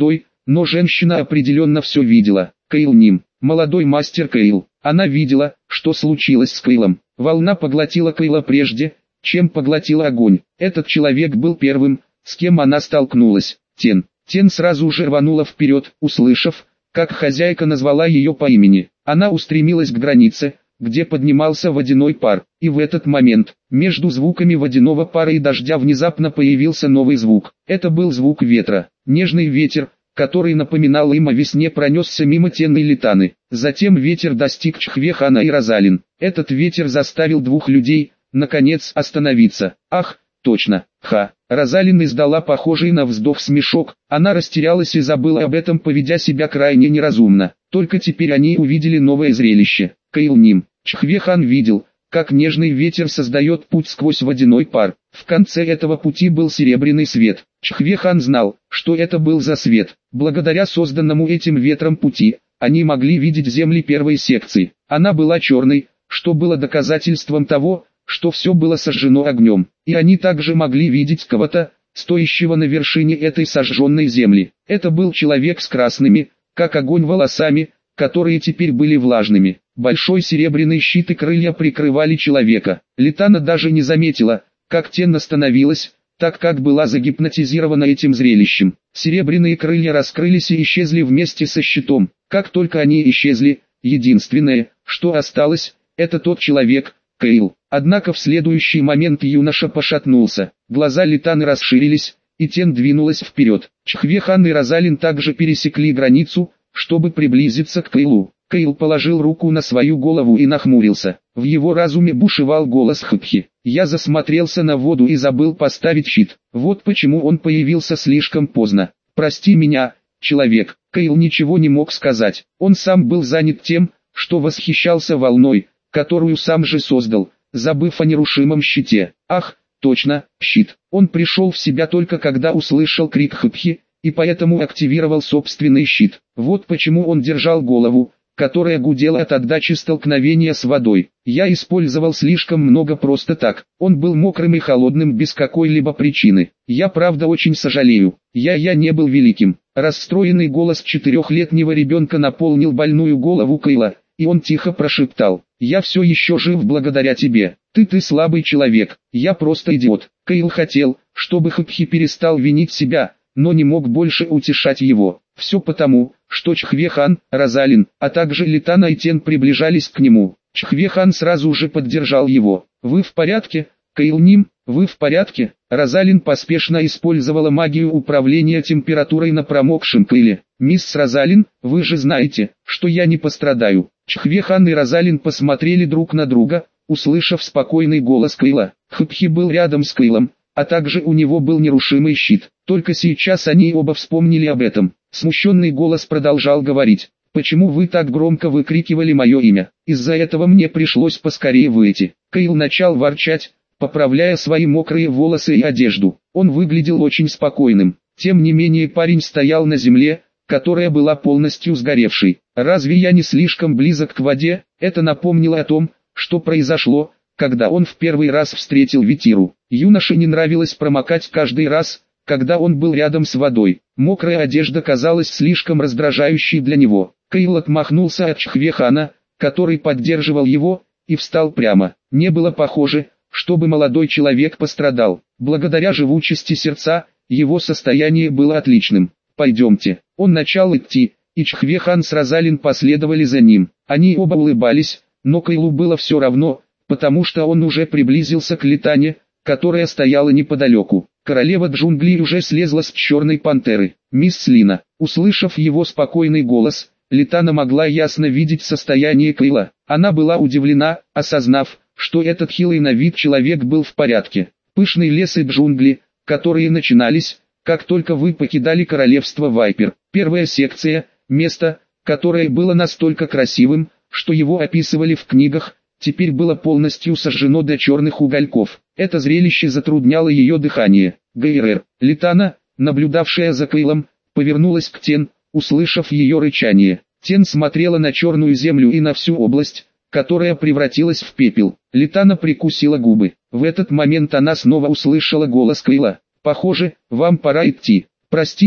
но женщина определенно все видела. Кайл Ним, молодой мастер Кайл. Она видела, что случилось с Кайлом. Волна поглотила Кайла прежде, чем поглотила огонь. Этот человек был первым, с кем она столкнулась. Тен. Тен сразу же рванула вперед, услышав, как хозяйка назвала ее по имени. Она устремилась к границе, где поднимался водяной пар. И в этот момент, между звуками водяного пара и дождя внезапно появился новый звук. Это был звук ветра. Нежный ветер, который напоминал им о весне, пронесся мимо Тен и Литаны. Затем ветер достиг Чхве-хана и Розалин. Этот ветер заставил двух людей, наконец, остановиться. Ах, точно, ха. Розалин издала похожий на вздох смешок. Она растерялась и забыла об этом, поведя себя крайне неразумно. Только теперь они увидели новое зрелище. Кайл Ним. Чхве-хан видел, как нежный ветер создает путь сквозь водяной пар. В конце этого пути был серебряный свет. Чхве-хан знал, что это был за свет. Благодаря созданному этим ветром пути, они могли видеть земли первой секции. Она была черной, что было доказательством того, что все было сожжено огнем. И они также могли видеть кого-то, стоящего на вершине этой сожженной земли. Это был человек с красными, как огонь, волосами, которые теперь были влажными. Большой серебряный щит и крылья прикрывали человека. Литана даже не заметила, как Тен остановилась, так как была загипнотизирована этим зрелищем. Серебряные крылья раскрылись и исчезли вместе со щитом. Как только они исчезли, единственное, что осталось, это тот человек, Кайл. Однако в следующий момент юноша пошатнулся. Глаза Литаны расширились, и Тен двинулась вперед. Чхве-хан и Розалин также пересекли границу, чтобы приблизиться к Кайлу. Кайл положил руку на свою голову и нахмурился. В его разуме бушевал голос Хыпхи. Я засмотрелся на воду и забыл поставить щит. Вот почему он появился слишком поздно. Прости меня, человек. Кайл ничего не мог сказать. Он сам был занят тем, что восхищался волной, которую сам же создал, забыв о нерушимом щите. Ах, точно, щит. Он пришел в себя только когда услышал крик Хыпхи, и поэтому активировал собственный щит. Вот почему он держал голову, которая гудела от отдачи столкновения с водой. Я использовал слишком много просто так. Он был мокрым и холодным без какой-либо причины. Я правда очень сожалею. Я я не был великим. Расстроенный голос четырехлетнего ребенка наполнил больную голову Кайла, и он тихо прошептал: «Я все еще жив благодаря тебе. Ты ты слабый человек. Я просто идиот». Кайл хотел, чтобы Хыпхи перестал винить себя, но не мог больше утешать его. Все потому, что Чхве-хан, Розалин, а также Литана и Тен приближались к нему. Чхве-хан сразу же поддержал его. «Вы в порядке, Кайл Ним? Вы в порядке?» Розалин поспешно использовала магию управления температурой на промокшем Кайле. «Мисс Розалин, вы же знаете, что я не пострадаю». Чхве-хан и Розалин посмотрели друг на друга, услышав спокойный голос Кайла. Хыпхи был рядом с Кайлом, а также у него был нерушимый щит. Только сейчас они оба вспомнили об этом. Смущенный голос продолжал говорить: «Почему вы так громко выкрикивали мое имя? Из-за этого мне пришлось поскорее выйти». Кайл начал ворчать, поправляя свои мокрые волосы и одежду. Он выглядел очень спокойным. Тем не менее парень стоял на земле, которая была полностью сгоревшей. «Разве я не слишком близок к воде?» Это напомнило о том, что произошло, когда он в первый раз встретил Ветиру. Юноше не нравилось промокать каждый раз, когда он был рядом с водой. Мокрая одежда казалась слишком раздражающей для него. Кайл отмахнулся от Чхве-хана, который поддерживал его, и встал прямо. Не было похоже, чтобы молодой человек пострадал. Благодаря живучести сердца, его состояние было отличным. «Пойдемте». Он начал идти, и Чхве-хан с Розалин последовали за ним. Они оба улыбались, но Кайлу было все равно, потому что он уже приблизился к Литане, которая стояла неподалеку. Королева джунглей уже слезла с черной пантеры. «Мисс Лина». Услышав его спокойный голос, Литана могла ясно видеть состояние Кайла. Она была удивлена, осознав, что этот хилый на вид человек был в порядке. Пышный лес и джунгли, которые начинались, как только вы покидали королевство Вайпер. Первая секция, место, которое было настолько красивым, что его описывали в книгах, теперь было полностью сожжено до черных угольков. Это зрелище затрудняло ее дыхание. Гейрер. Литана, наблюдавшая за Кайлом, повернулась к Тен, услышав ее рычание. Тен смотрела на черную землю и на всю область, которая превратилась в пепел. Литана прикусила губы. В этот момент она снова услышала голос Кайла. «Похоже, вам пора идти». «Простите,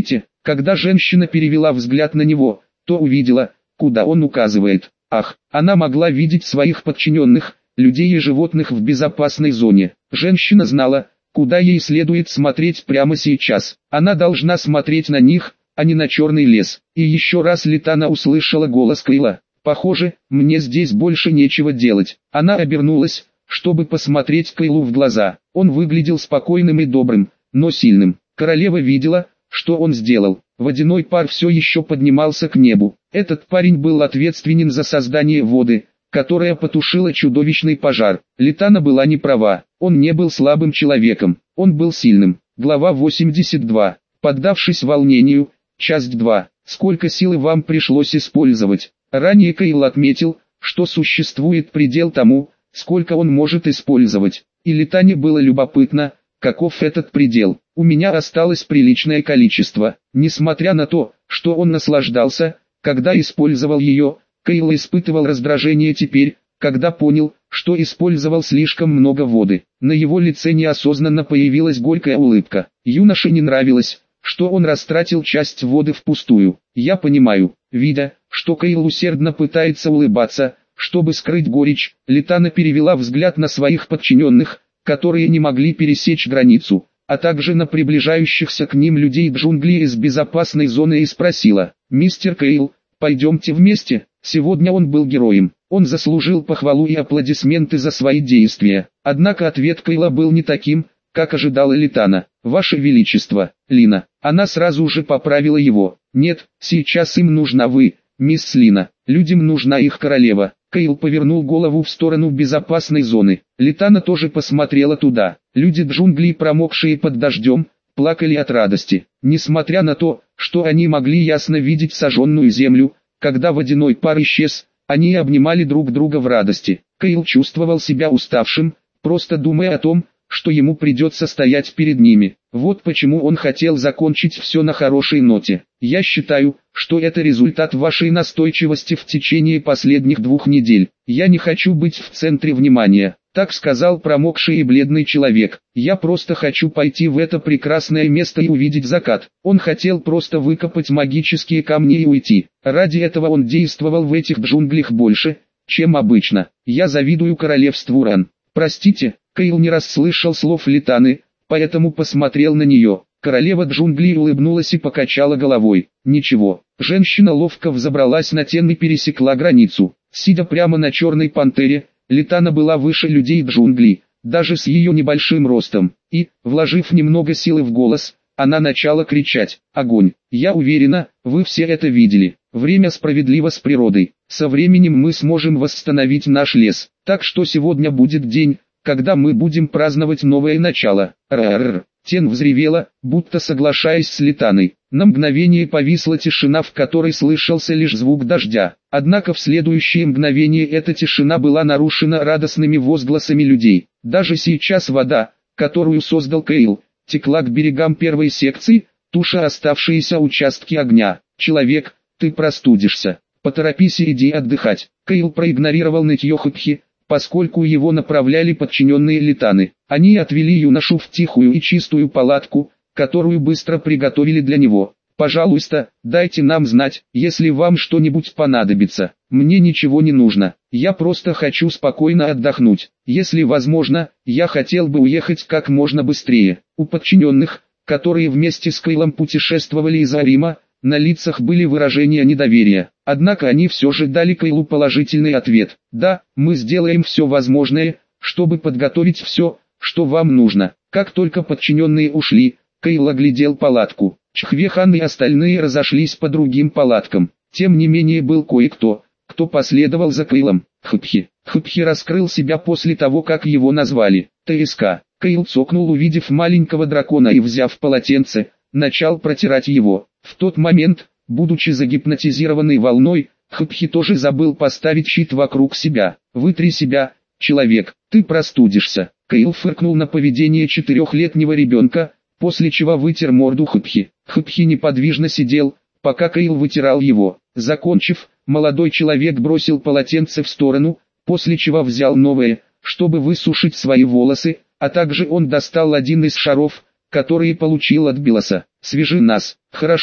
Когда женщина перевела взгляд на него, то увидела, куда он указывает. Ах, она могла видеть своих подчиненных, людей и животных в безопасной зоне. Женщина знала, куда ей следует смотреть прямо сейчас. Она должна смотреть на них, а не на черный лес. И еще раз Литана услышала голос Кейла. «Похоже, мне здесь больше нечего делать». Она обернулась, чтобы посмотреть Кейлу в глаза. Он выглядел спокойным и добрым, но сильным. Королева видела, что он сделал. Водяной пар все еще поднимался к небу. Этот парень был ответственен за создание воды, которая потушила чудовищный пожар. Литана была не права. Он не был слабым человеком. Он был сильным. Глава восемьдесят два. Поддавшись волнению, часть два. Сколько силы вам пришлось использовать? Ранее Кейл отметил, что существует предел тому, сколько он может использовать. И Литане было любопытно, каков этот предел. У меня осталось приличное количество. Несмотря на то, что он наслаждался, когда использовал ее, Кейл испытывал раздражение теперь, когда понял, что использовал слишком много воды. На его лице неосознанно появилась горькая улыбка. Юноше не нравилось, что он растратил часть воды впустую. Я понимаю, видя, что Кейл усердно пытается улыбаться, чтобы скрыть горечь, Литана перевела взгляд на своих подчиненных, которые не могли пересечь границу, а также на приближающихся к ним людей джунглей из безопасной зоны и спросила: «Мистер Кейл, пойдемте вместе?» Сегодня он был героем. Он заслужил похвалу и аплодисменты за свои действия. Однако ответ Кейла был не таким, как ожидала Литана. «Ваше Величество, Лина». Она сразу же поправила его. «Нет, сейчас им нужна вы, мисс Лина. Людям нужна их королева». Кейл повернул голову в сторону безопасной зоны. Литана тоже посмотрела туда. Люди джунглей, промокшие под дождем, плакали от радости. Несмотря на то, что они могли ясно видеть сожженную землю, когда водяной пар исчез, они обнимали друг друга в радости. Кейл чувствовал себя уставшим, просто думая о том, что ему придется стоять перед ними. Вот почему он хотел закончить все на хорошей ноте. «Я считаю, что это результат вашей настойчивости в течение последних двух недель. Я не хочу быть в центре внимания», — так сказал промокший и бледный человек. «Я просто хочу пойти в это прекрасное место и увидеть закат». Он хотел просто выкопать магические камни и уйти. Ради этого он действовал в этих джунглях больше, чем обычно. «Я завидую королевству Ран». «Простите», Кейл не расслышал слов Литаны, поэтому посмотрел на нее. Королева джунглей улыбнулась и покачала головой. «Ничего». Женщина ловко взобралась на тен и пересекла границу. Сидя прямо на черной пантере, Литана была выше людей джунглей, даже с ее небольшим ростом. И, вложив немного силы в голос, она начала кричать: «Огонь! Я уверена, вы все это видели. Время справедливо с природой. Со временем мы сможем восстановить наш лес. Так что сегодня будет день, когда мы будем праздновать новое начало». Р-р-р. Тен взревела, будто соглашаясь с Литаной. На мгновение повисла тишина, в которой слышался лишь звук дождя. Однако в следующее мгновение эта тишина была нарушена радостными возгласами людей. Даже сейчас вода, которую создал Кейл, текла к берегам первой секции, туша оставшиеся участки огня. «Человек, ты простудишься. Поторопись и иди отдыхать». Кейл проигнорировал нытье Хупхи, поскольку его направляли подчиненные Литаны. Они отвели юношу в тихую и чистую палатку, которую быстро приготовили для него. «Пожалуйста, дайте нам знать, если вам что-нибудь понадобится. Мне ничего не нужно. Я просто хочу спокойно отдохнуть. Если возможно, я хотел бы уехать как можно быстрее». У подчиненных, которые вместе с Кейлом путешествовали из Арима, на лицах были выражения недоверия. Однако они все же дали Кейлу положительный ответ. «Да, мы сделаем все возможное, чтобы подготовить все, что вам нужно». Как только подчиненные ушли, Кейл оглядел палатку. Чхвехан и остальные разошлись по другим палаткам. Тем не менее был кое-кто, кто последовал за Кейлом. Хупхи. Хупхи раскрыл себя после того, как его назвали. ТСК. Кейл цокнул, увидев маленького дракона, и, взяв полотенце, начал протирать его. В тот момент, будучи загипнотизированной волной, Хупхи тоже забыл поставить щит вокруг себя. «Вытри себя, человек, ты простудишься». Кейл фыркнул на поведение четырехлетнего ребенка, после чего вытер морду Хупхи. Хупхи неподвижно сидел, пока Кейл вытирал его. Закончив, молодой человек бросил полотенце в сторону, после чего взял новое, чтобы высушить свои волосы, а также он достал один из шаров, которые получил от Билоса. «Свяжи нас». «Хорошо,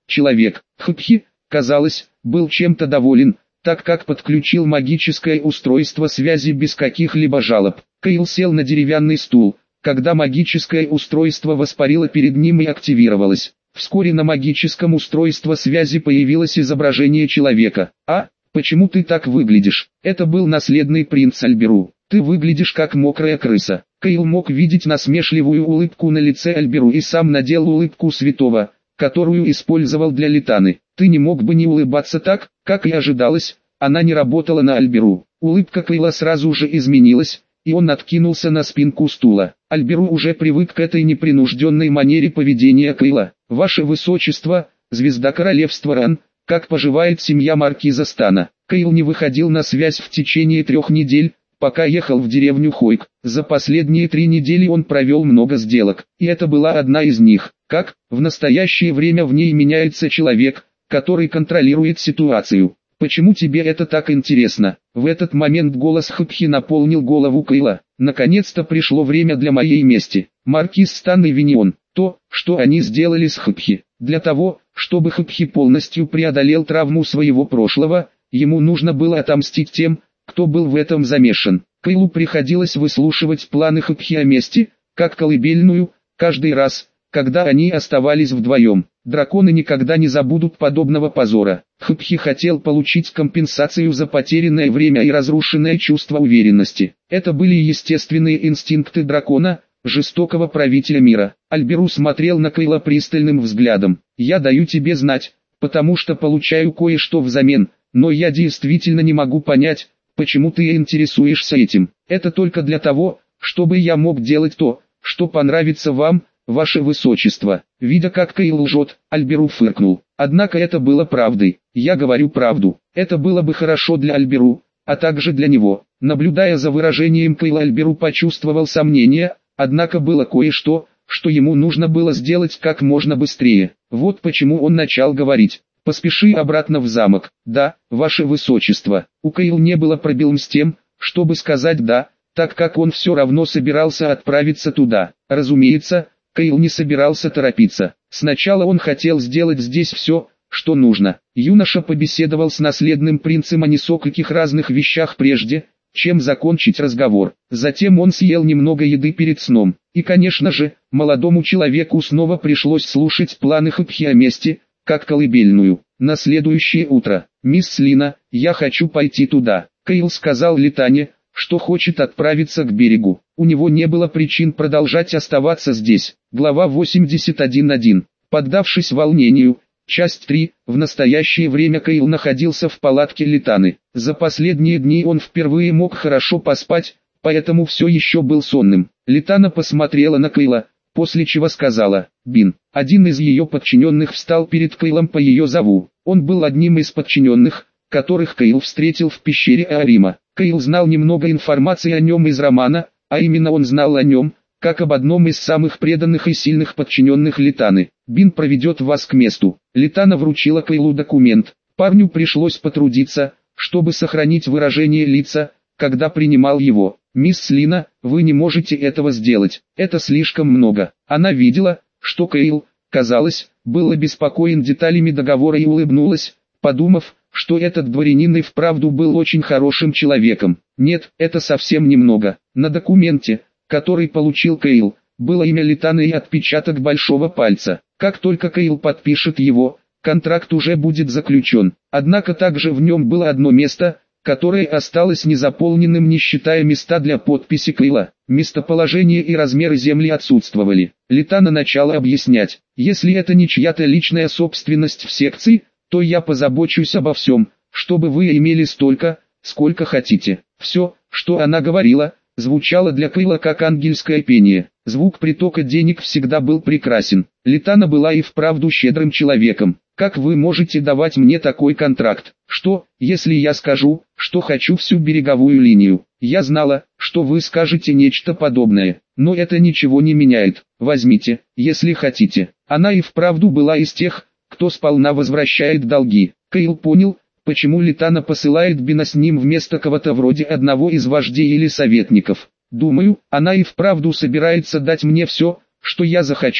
человек. Хупхи, казалось, был чем-то доволен, так как подключил магическое устройство связи без каких-либо жалоб. Кайл сел на деревянный стул, когда магическое устройство воспарило перед ним и активировалось. Вскоре на магическом устройстве связи появилось изображение человека. «А, почему ты так выглядишь?» Это был наследный принц Альберу. «Ты выглядишь как мокрая крыса». Кайл мог видеть насмешливую улыбку на лице Альберу и сам надел улыбку святого, которую использовал для Литаны. «Ты не мог бы не улыбаться так, как и ожидалось». Она не работала на Альберу. Улыбка Кайла сразу же изменилась, и он откинулся на спинку стула. Альберу уже привык к этой непринужденной манере поведения Кайла. «Ваше Высочество, звезда королевства Ран, как поживает семья маркиза Стана?» Кайл не выходил на связь в течение трех недель, пока ехал в деревню Хойк. За последние три недели он провел много сделок, и это была одна из них. Как, в настоящее время в ней меняется человек, который контролирует ситуацию. «Почему тебе это так интересно?» В этот момент голос Хупхи наполнил голову Кайла. «Наконец-то пришло время для моей мести. Маркиз Стан и Винион. То, что они сделали с Хупхи. Для того, чтобы Хупхи полностью преодолел травму своего прошлого, ему нужно было отомстить тем, кто был в этом замешан». Кайлу приходилось выслушивать планы Хупхи о мести, как колыбельную, каждый раз, когда они оставались вдвоем. Драконы никогда не забудут подобного позора. Хупхи хотел получить компенсацию за потерянное время и разрушенное чувство уверенности. Это были естественные инстинкты дракона, жестокого правителя мира. Альберу смотрел на Кайла пристальным взглядом. «Я даю тебе знать, потому что получаю кое-что взамен, но я действительно не могу понять, почему ты интересуешься этим. Это только для того, чтобы я мог делать то, что понравится вам, Ваше Высочество». Видя, как Кайл лжет, Альберу фыркнул. Однако это было правдой. «Я говорю правду. Это было бы хорошо для Альберу, а также для него». Наблюдая за выражением Кайла, Альберу почувствовал сомнение, однако было кое-что, что ему нужно было сделать как можно быстрее. Вот почему он начал говорить. «Поспеши обратно в замок». «Да, Ваше Высочество». У Кайла не было проблем с тем, чтобы сказать «да», так как он все равно собирался отправиться туда. Разумеется, Кайл не собирался торопиться. Сначала он хотел сделать здесь все, что нужно. Юноша побеседовал с наследным принцем о нескольких разных вещах прежде, чем закончить разговор. Затем он съел немного еды перед сном. И, конечно же, молодому человеку снова пришлось слушать планы Хупхи о мести, как колыбельную. На следующее утро. «Мисс Лина, я хочу пойти туда». Кайл сказал Литане, что хочет отправиться к берегу. У него не было причин продолжать оставаться здесь. Глава восемьдесят один точка один. Поддавшись волнению, часть три, в настоящее время Кайл находился в палатке Литаны. За последние дни он впервые мог хорошо поспать, поэтому все еще был сонным. Литана посмотрела на Кайла, после чего сказала: «Бин». Один из ее подчиненных встал перед Кайлом по ее зову. Он был одним из подчиненных, которых Кайл встретил в пещере Аарима. Кайл знал немного информации о нем из романа, а именно он знал о нем, как об одном из самых преданных и сильных подчиненных Литаны. «Бин проведет вас к месту». Литана вручила Кайлу документ. Парню пришлось потрудиться, чтобы сохранить выражение лица, когда принимал его. «Мисс Лина, вы не можете этого сделать, это слишком много». Она видела, что Кайл, казалось, был обеспокоен деталями договора и улыбнулась, подумав, что этот дворянин и вправду был очень хорошим человеком. «Нет, это совсем немного». На документе, который получил Кайл, было имя Литаны и отпечаток большого пальца. Как только Кайл подпишет его, контракт уже будет заключен. Однако также в нем было одно место, которое осталось незаполненным, не считая места для подписи Кайла. Местоположение и размеры земли отсутствовали. Литана начала объяснять: «Если это не чья-то личная собственность в секции, то я позабочусь обо всем, чтобы вы имели столько, сколько хотите». Все, что она говорила, звучало для Кайла как ангельское пение. Звук притока денег всегда был прекрасен. Литана была и вправду щедрым человеком. «Как вы можете давать мне такой контракт? Что, если я скажу, что хочу всю береговую линию?» «Я знала, что вы скажете нечто подобное, но это ничего не меняет. Возьмите, если хотите». Она и вправду была из тех, кто сполна возвращает долги. Кайл понял, почему Литана посылает Бина с ним вместо кого-то вроде одного из вождей или советников. «Думаю, она и вправду собирается дать мне все, что я захочу».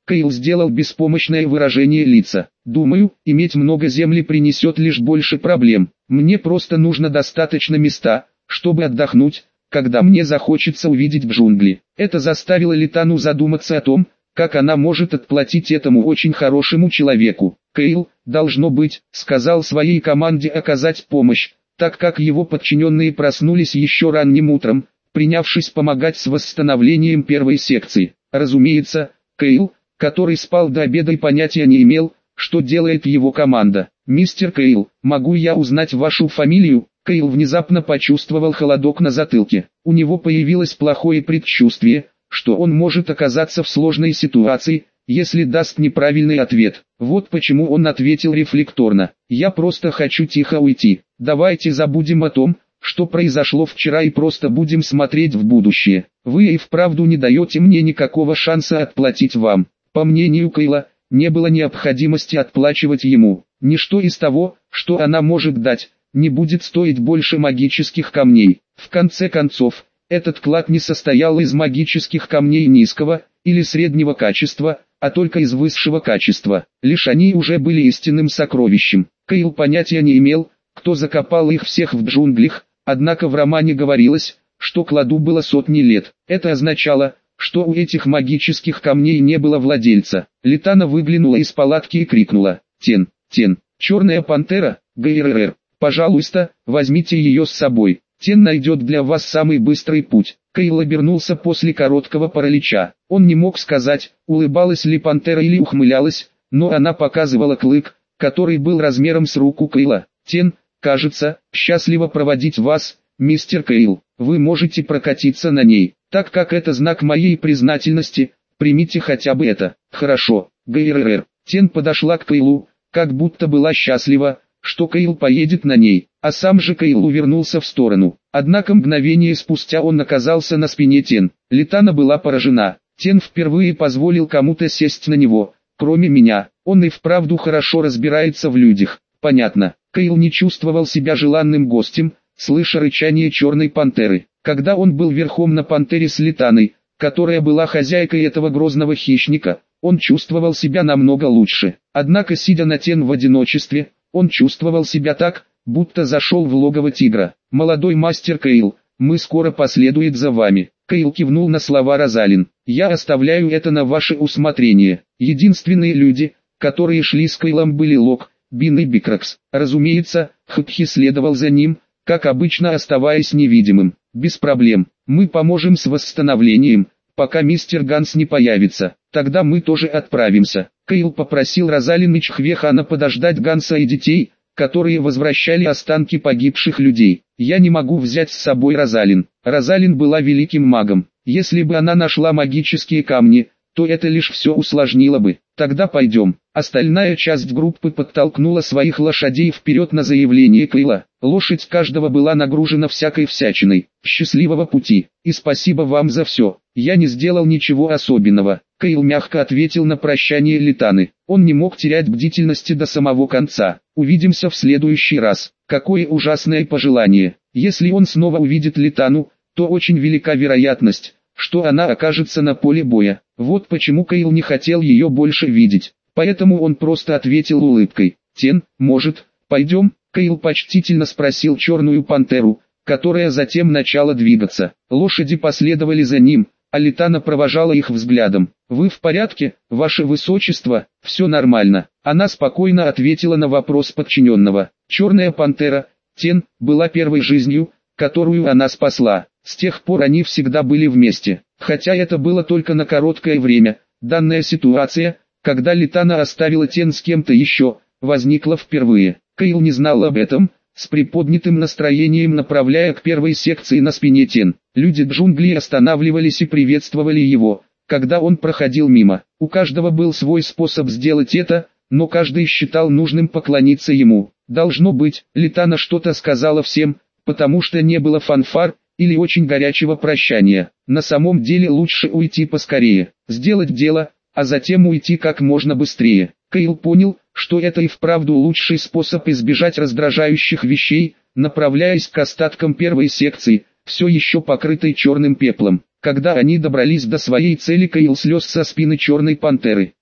Кейл сделал беспомощное выражение лица. «Думаю, иметь много земли принесет лишь больше проблем. Мне просто нужно достаточно места, чтобы отдохнуть, когда мне захочется увидеть джунгли». Это заставило Литану задуматься о том, как она может отплатить этому очень хорошему человеку. Кейл, должно быть, сказал своей команде оказать помощь, так как его подчиненные проснулись еще ранним утром, принявшись помогать с восстановлением первой секции. Разумеется, Кейл, который спал до обеда и понятия не имел, что делает его команда. «Мистер Кейл, могу я узнать вашу фамилию?» Кейл внезапно почувствовал холодок на затылке. У него появилось плохое предчувствие, что он может оказаться в сложной ситуации, если даст неправильный ответ. Вот почему он ответил рефлекторно: «Я просто хочу тихо уйти. Давайте забудем о том, что произошло вчера, и просто будем смотреть в будущее. Вы и вправду не даете мне никакого шанса отплатить вам». По мнению Кейла, не было необходимости отплачивать ему. Ничто из того, что она может дать, не будет стоить больше магических камней. В конце концов, этот клад не состоял из магических камней низкого или среднего качества, а только из высшего качества. Лишь они уже были истинным сокровищем. Кейл понятия не имел, кто закопал их всех в джунглях, однако в романе говорилось, что кладу было сотни лет. Это означало, что у этих магических камней не было владельца. Литана выглянула из палатки и крикнула: «Тен, Тен, черная пантера, ГРР, пожалуйста, возьмите ее с собой. Тен найдет для вас самый быстрый путь». Кейл обернулся после короткого паралича. Он не мог сказать, улыбалась ли пантера или ухмылялась, но она показывала клык, который был размером с руку Кейла. «Тен, кажется, счастливо проводить вас, мистер Кейл. Вы можете прокатиться на ней. Так как это знак моей признательности, примите хотя бы это». «Хорошо, ГРР». Тен подошла к Кейлу, как будто была счастлива, что Кейл поедет на ней, а сам же Кейл увернулся в сторону. Однако мгновение спустя он оказался на спине Тен. Литана была поражена. Тен впервые позволил кому-то сесть на него, кроме меня. Он и вправду хорошо разбирается в людях. Понятно. Кейл не чувствовал себя желанным гостем, слыша рычание черной пантеры. Когда он был верхом на пантере с Литаной, которая была хозяйкой этого грозного хищника, он чувствовал себя намного лучше. Однако, сидя на Тен в одиночестве, он чувствовал себя так, будто зашел в логово тигра. «Молодой мастер Кейл, мы скоро последуем за вами». Кейл кивнул на слова Розалин. «Я оставляю это на ваше усмотрение». Единственные люди, которые шли с Кейлом, были Лок, Бин и Бикракс. Разумеется, Хатхи следовал за ним, как обычно оставаясь невидимым. «Без проблем, мы поможем с восстановлением, пока мистер Ганс не появится. Тогда мы тоже отправимся». Кейл попросил Розалин и Чхвехана подождать Ганса и детей, которые возвращали останки погибших людей. «Я не могу взять с собой Розалин». Розалин была великим магом. Если бы она нашла магические камни, то это лишь все усложнило бы. «Тогда пойдем». Остальная часть группы подтолкнула своих лошадей вперед на заявление Кейла. Лошадь каждого была нагружена всякой всячиной. «Счастливого пути, и спасибо вам за все. Я не сделал ничего особенного». Кейл мягко ответил на прощание Литаны. Он не мог терять бдительности до самого конца. «Увидимся в следующий раз». Какое ужасное пожелание. Если он снова увидит Литану, то очень велика вероятность, что она окажется на поле боя. Вот почему Кейл не хотел ее больше видеть. Поэтому он просто ответил улыбкой. «Тен, может, пойдем?» Кейл почтительно спросил черную пантеру, которая затем начала двигаться. Лошади последовали за ним, а Литана провожала их взглядом. «Вы в порядке, ваше высочество?» «Все нормально». Она спокойно ответила на вопрос подчиненного. Черная пантера, Тен, была первой жизнью, которую она спасла. С тех пор они всегда были вместе. Хотя это было только на короткое время, данная ситуация, когда Литана оставила Тен с кем-то еще, возникла впервые. Кейл не знал об этом, с приподнятым настроением направляя к первой секции на спине Тен. Люди джунглей останавливались и приветствовали его, когда он проходил мимо. У каждого был свой способ сделать это, но каждый считал нужным поклониться ему. Должно быть, Литана что-то сказала всем, потому что не было фанфар или очень горячего прощания. На самом деле лучше уйти поскорее, сделать дело, а затем уйти как можно быстрее. Кейл понял, что это и вправду лучший способ избежать раздражающих вещей, направляясь к остаткам первой секции, все еще покрытой черным пеплом. Когда они добрались до своей цели, Кейл слез со спины черной пантеры.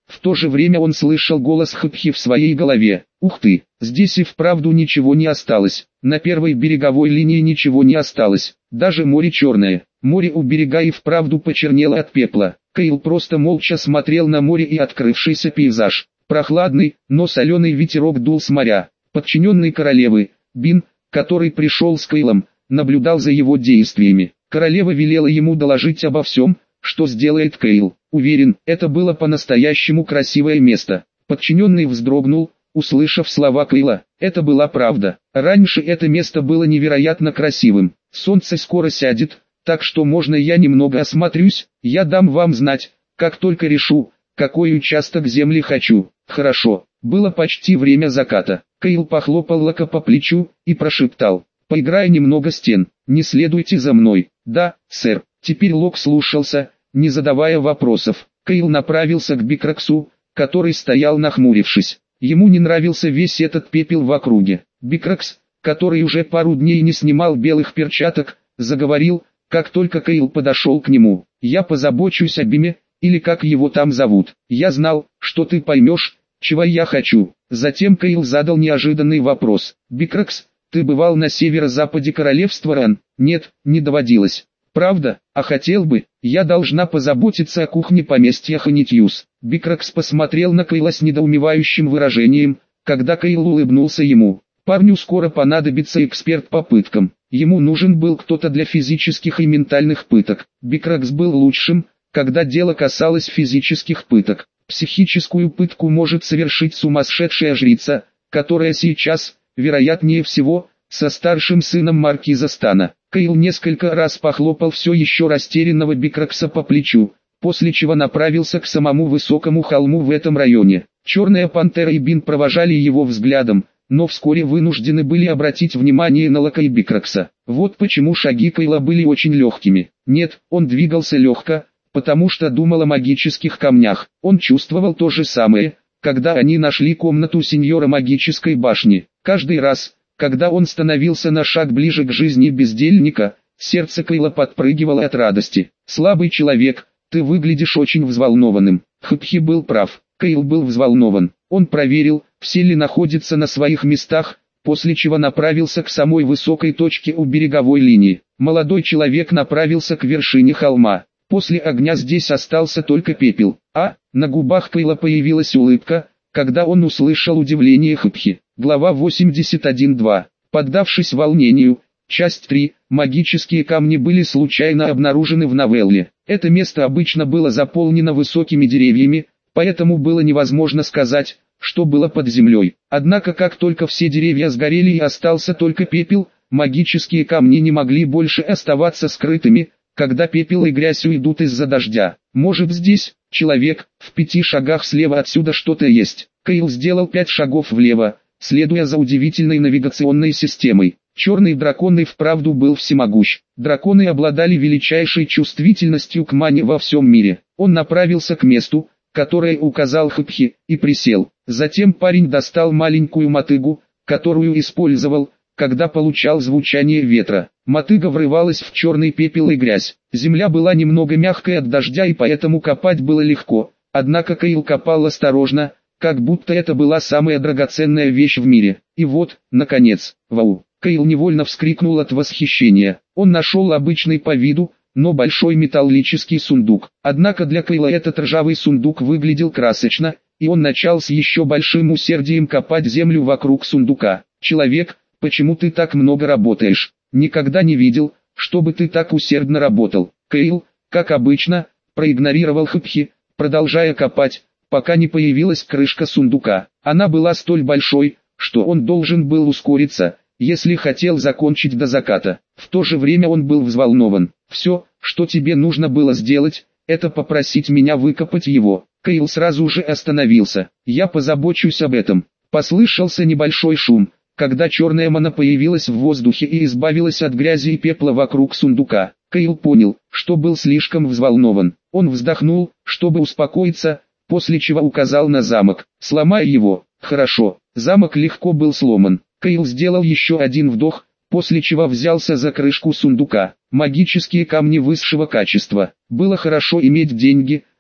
В то же время он слышал голос Хпхи в своей голове. Ух ты, здесь и вправду ничего не осталось. На первой береговой линии ничего не осталось. Даже море черное. Море у берега и вправду почернело от пепла. Кайл просто молча смотрел на море и открывшийся пейзаж. Прохладный, но соленый ветерок дул с моря. Подчиненный королевы, Бин, который пришел с Кайлом, наблюдал за его действиями. Королева велела ему доложить обо всем, что сделает Кайл. Уверен, это было по-настоящему красивое место. Подчиненный вздрогнул, услышав слова Кайла. Это была правда. Раньше это место было невероятно красивым. Солнце скоро сядет, так что можно я немного осмотрюсь. Я дам вам знать, как только решу, какой участок земли хочу. Хорошо. Было почти время заката. Кайл похлопал Лока по плечу и прошептал: «Поиграй немного стен, не следуйте за мной». «Да, сэр». Теперь Лок слушался, не задавая вопросов. Кайл направился к Бикраксу, который стоял нахмурившись. Ему не нравился весь этот пепел в округе. Бикракс, который уже пару дней не снимал белых перчаток, заговорил, как только Кайл подошел к нему. «Я позабочусь о Биме, или как его там зовут. Я знал, что ты поймешь, чего я хочу». Затем Кайл задал неожиданный вопрос. «Бикракс, ты бывал на северо-западе королевства Ран?» «Нет, не доводилось». «Правда? А хотел бы, я должна позаботиться о кухне поместья Ханитьюс». Бикракс посмотрел на Кайла с недоумевающим выражением, когда Кайл улыбнулся ему. «Парню скоро понадобится эксперт по пыткам. Ему нужен был кто-то для физических и ментальных пыток». Бикракс был лучшим, когда дело касалось физических пыток. Психическую пытку может совершить сумасшедшая жрица, которая сейчас, вероятнее всего, со старшим сыном маркиза Стана. Кайл несколько раз похлопал все еще растерянного Бикракса по плечу, после чего направился к самому высокому холму в этом районе. Черная пантера и Бин провожали его взглядом, но вскоре вынуждены были обратить внимание на Лока и Бикракса. Вот почему шаги Кайла были очень легкими. Нет, он двигался легко, потому что думал о магических камнях. Он чувствовал то же самое, когда они нашли комнату сеньора магической башни. Каждый раз, когда он становился на шаг ближе к жизни бездельника, сердце Кайла подпрыгивало от радости. «Слабый человек, ты выглядишь очень взволнованным». Хпхи был прав. Кайл был взволнован. Он проверил, все ли находятся на своих местах, после чего направился к самой высокой точке у береговой линии. Молодой человек направился к вершине холма. После огня здесь остался только пепел. А, на губах Кайла появилась улыбка, когда он услышал удивление Хпхи. Глава восемьдесят один два. Поддавшись волнению, часть три. Магические камни были случайно обнаружены в Новелле. Это место обычно было заполнено высокими деревьями, поэтому было невозможно сказать, что было под землей. Однако как только все деревья сгорели и остался только пепел, магические камни не могли больше оставаться скрытыми, когда пепел и грязь уйдут из-за дождя. Может, здесь, человек, в пяти шагах слева отсюда что-то есть. Кайл сделал пять шагов влево, следуя за удивительной навигационной системой. Черный дракон и вправду был всемогущ. Драконы обладали величайшей чувствительностью к мане во всем мире. Он направился к месту, которое указал Хпхи, и присел. Затем парень достал маленькую мотыгу, которую использовал, когда получал звучание ветра. Мотыга врывалась в черный пепел и грязь. Земля была немного мягкой от дождя и поэтому копать было легко, однако Кайл копал осторожно, как будто это была самая драгоценная вещь в мире. И вот, наконец, вау! Кайл невольно вскрикнул от восхищения. Он нашел обычный по виду, но большой металлический сундук. Однако для Кайла этот ржавый сундук выглядел красочно, и он начал с еще большим усердием копать землю вокруг сундука. «Человек, почему ты так много работаешь? Никогда не видел, чтобы ты так усердно работал». Кайл, как обычно, проигнорировал Хпхи, продолжая копать, пока не появилась крышка сундука. Она была столь большой, что он должен был ускориться, если хотел закончить до заката. В то же время он был взволнован. «Все, что тебе нужно было сделать, это попросить меня выкопать его». Кайл сразу же остановился. «Я позабочусь об этом». Послышался небольшой шум, когда черная мана появилась в воздухе и избавилась от грязи и пепла вокруг сундука. Кайл понял, что был слишком взволнован. Он вздохнул, чтобы успокоиться, после чего указал на замок. «Сломай его». «Хорошо». Замок легко был сломан. Кайл сделал еще один вдох, после чего взялся за крышку сундука. Магические камни высшего качества. Было хорошо иметь деньги,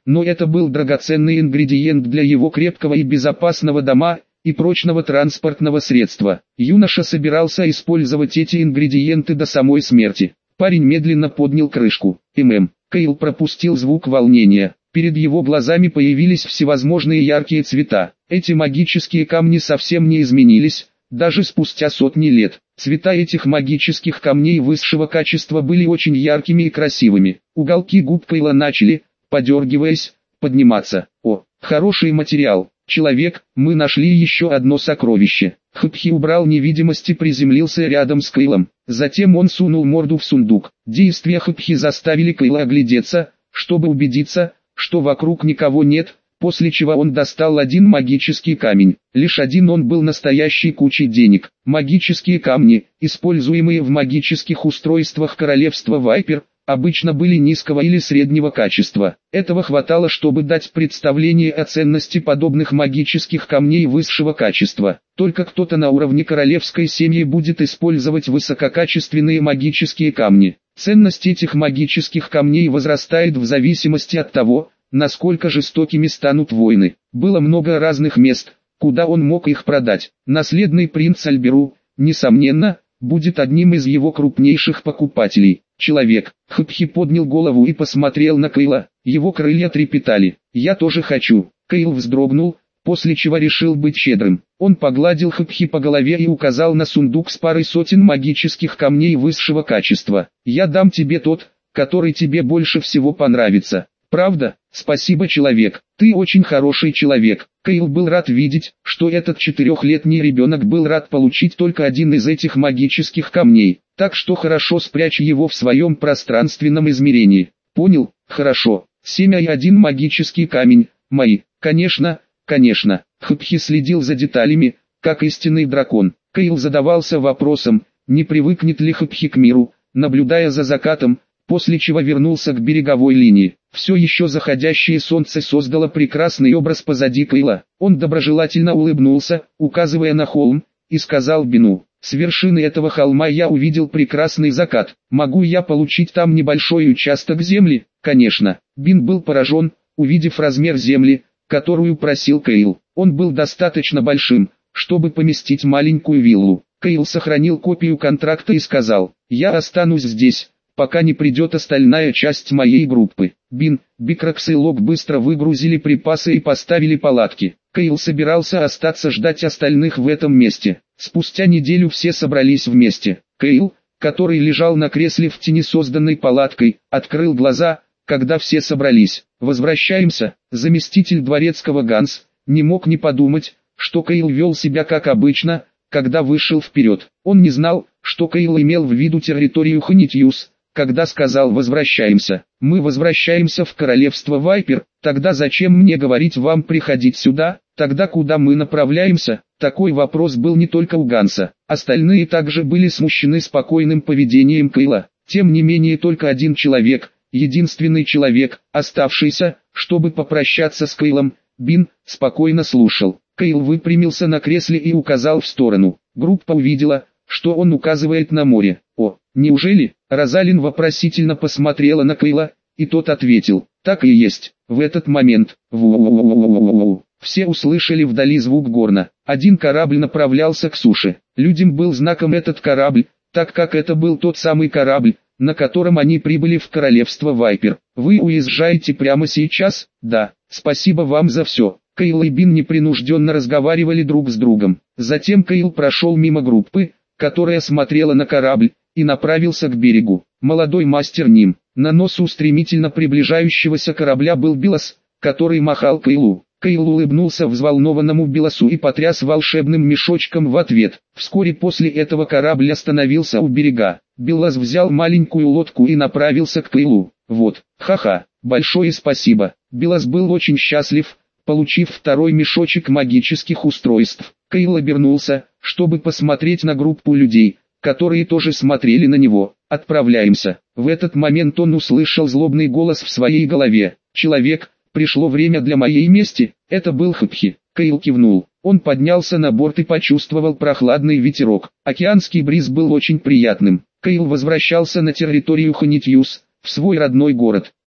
но это был драгоценный ингредиент для его крепкого и безопасного дома и прочного транспортного средства. Юноша собирался использовать эти ингредиенты до самой смерти. Парень медленно поднял крышку. ММ. Кайл пропустил звук волнения. Перед его глазами появились всевозможные яркие цвета. Эти магические камни совсем не изменились, даже спустя сотни лет. Цвета этих магических камней высшего качества были очень яркими и красивыми. Уголки губ Кайла начали, подергиваясь, подниматься. О, хороший материал. Человек, мы нашли еще одно сокровище. Хпхи убрал невидимость и приземлился рядом с Кайлом. Затем он сунул морду в сундук. Действия Хпхи заставили Кайла оглядеться, чтобы убедиться, что вокруг никого нет, после чего он достал один магический камень. Лишь один он был настоящей кучей денег. Магические камни, используемые в магических устройствах королевства Вайпер, обычно были низкого или среднего качества. Этого хватало, чтобы дать представление о ценности подобных магических камней высшего качества. Только кто-то на уровне королевской семьи будет использовать высококачественные магические камни. Ценность этих магических камней возрастает в зависимости от того, насколько жестокими станут войны. Было много разных мест, куда он мог их продать. Наследный принц Альберу, несомненно, будет одним из его крупнейших покупателей. Человек. Хпхи поднял голову и посмотрел на Кайла. Его крылья трепетали. «Я тоже хочу». Кайл вздрогнул, после чего решил быть щедрым. Он погладил Хпхи по голове и указал на сундук с парой сотен магических камней высшего качества. «Я дам тебе тот, который тебе больше всего понравится». «Правда? Спасибо, человек. Ты очень хороший человек». Кайл был рад видеть, что этот четырехлетний ребенок был рад получить только один из этих магических камней. Так что хорошо спрячь его в своем пространственном измерении. Понял? Хорошо. Семь и один магический камень. Мои. Конечно, конечно. Хпхи следил за деталями, как истинный дракон. Кайл задавался вопросом, не привыкнет ли Хпхи к миру, наблюдая за закатом, после чего вернулся к береговой линии. Все еще заходящее солнце создало прекрасный образ позади Кайла. Он доброжелательно улыбнулся, указывая на холм, и сказал Бину: «С вершины этого холма я увидел прекрасный закат. Могу я получить там небольшой участок земли?» «Конечно». Бин был поражен, увидев размер земли, которую просил Кайл. Он был достаточно большим, чтобы поместить маленькую виллу. Кайл сохранил копию контракта и сказал: «Я останусь здесь, пока не придет остальная часть моей группы». Бин, Бикракс и Лок быстро выгрузили припасы и поставили палатки. Кайл собирался остаться ждать остальных в этом месте. Спустя неделю все собрались вместе. Кайл, который лежал на кресле в тени созданной палаткой, открыл глаза, когда все собрались. «Возвращаемся». Заместитель дворецкого Ганс не мог не подумать, что Кайл вел себя как обычно, когда вышел вперед. Он не знал, что Кайл имел в виду территорию Ханитьюс, когда сказал «возвращаемся». «Мы возвращаемся в королевство Вайпер». «Тогда зачем мне говорить вам приходить сюда? Тогда куда мы направляемся?» Такой вопрос был не только у Ганса. Остальные также были смущены спокойным поведением Кайла. Тем не менее только один человек, единственный человек, оставшийся, чтобы попрощаться с Кайлом, Бин, спокойно слушал. Кайл выпрямился на кресле и указал в сторону. Группа увидела, что он указывает на море. «О, неужели?» Розалин вопросительно посмотрела на Кайла, и тот ответил: «Так и есть». В этот момент ву-ву-ву-ву-ву-ву, все услышали вдали звук горна. Один корабль направлялся к суше. Людям был знаком этот корабль, так как это был тот самый корабль, на котором они прибыли в королевство Вайпер. «Вы уезжаете прямо сейчас?» «Да, спасибо вам за все». Кайл и Бин непринужденно разговаривали друг с другом. Затем Кайл прошел мимо группы, которая смотрела на корабль, и направился к берегу. Молодой мастер Ним. На носу стремительно приближающегося корабля был Белос, который махал Кайлу. Кайл улыбнулся взволнованному Белосу и потряс волшебным мешочком в ответ. Вскоре после этого корабль остановился у берега. Белос взял маленькую лодку и направился к Кайлу. «Вот, ха-ха, большое спасибо». Белос был очень счастлив, получив второй мешочек магических устройств. Кайл обернулся, чтобы посмотреть на группу людей, которые тоже смотрели на него. «Отправляемся». В этот момент он услышал злобный голос в своей голове. «Человек, пришло время для моей мести». Это был Хпхи. Кайл кивнул. Он поднялся на борт и почувствовал прохладный ветерок. Океанский бриз был очень приятным. Кайл возвращался на территорию Ханитьюс, в свой родной город.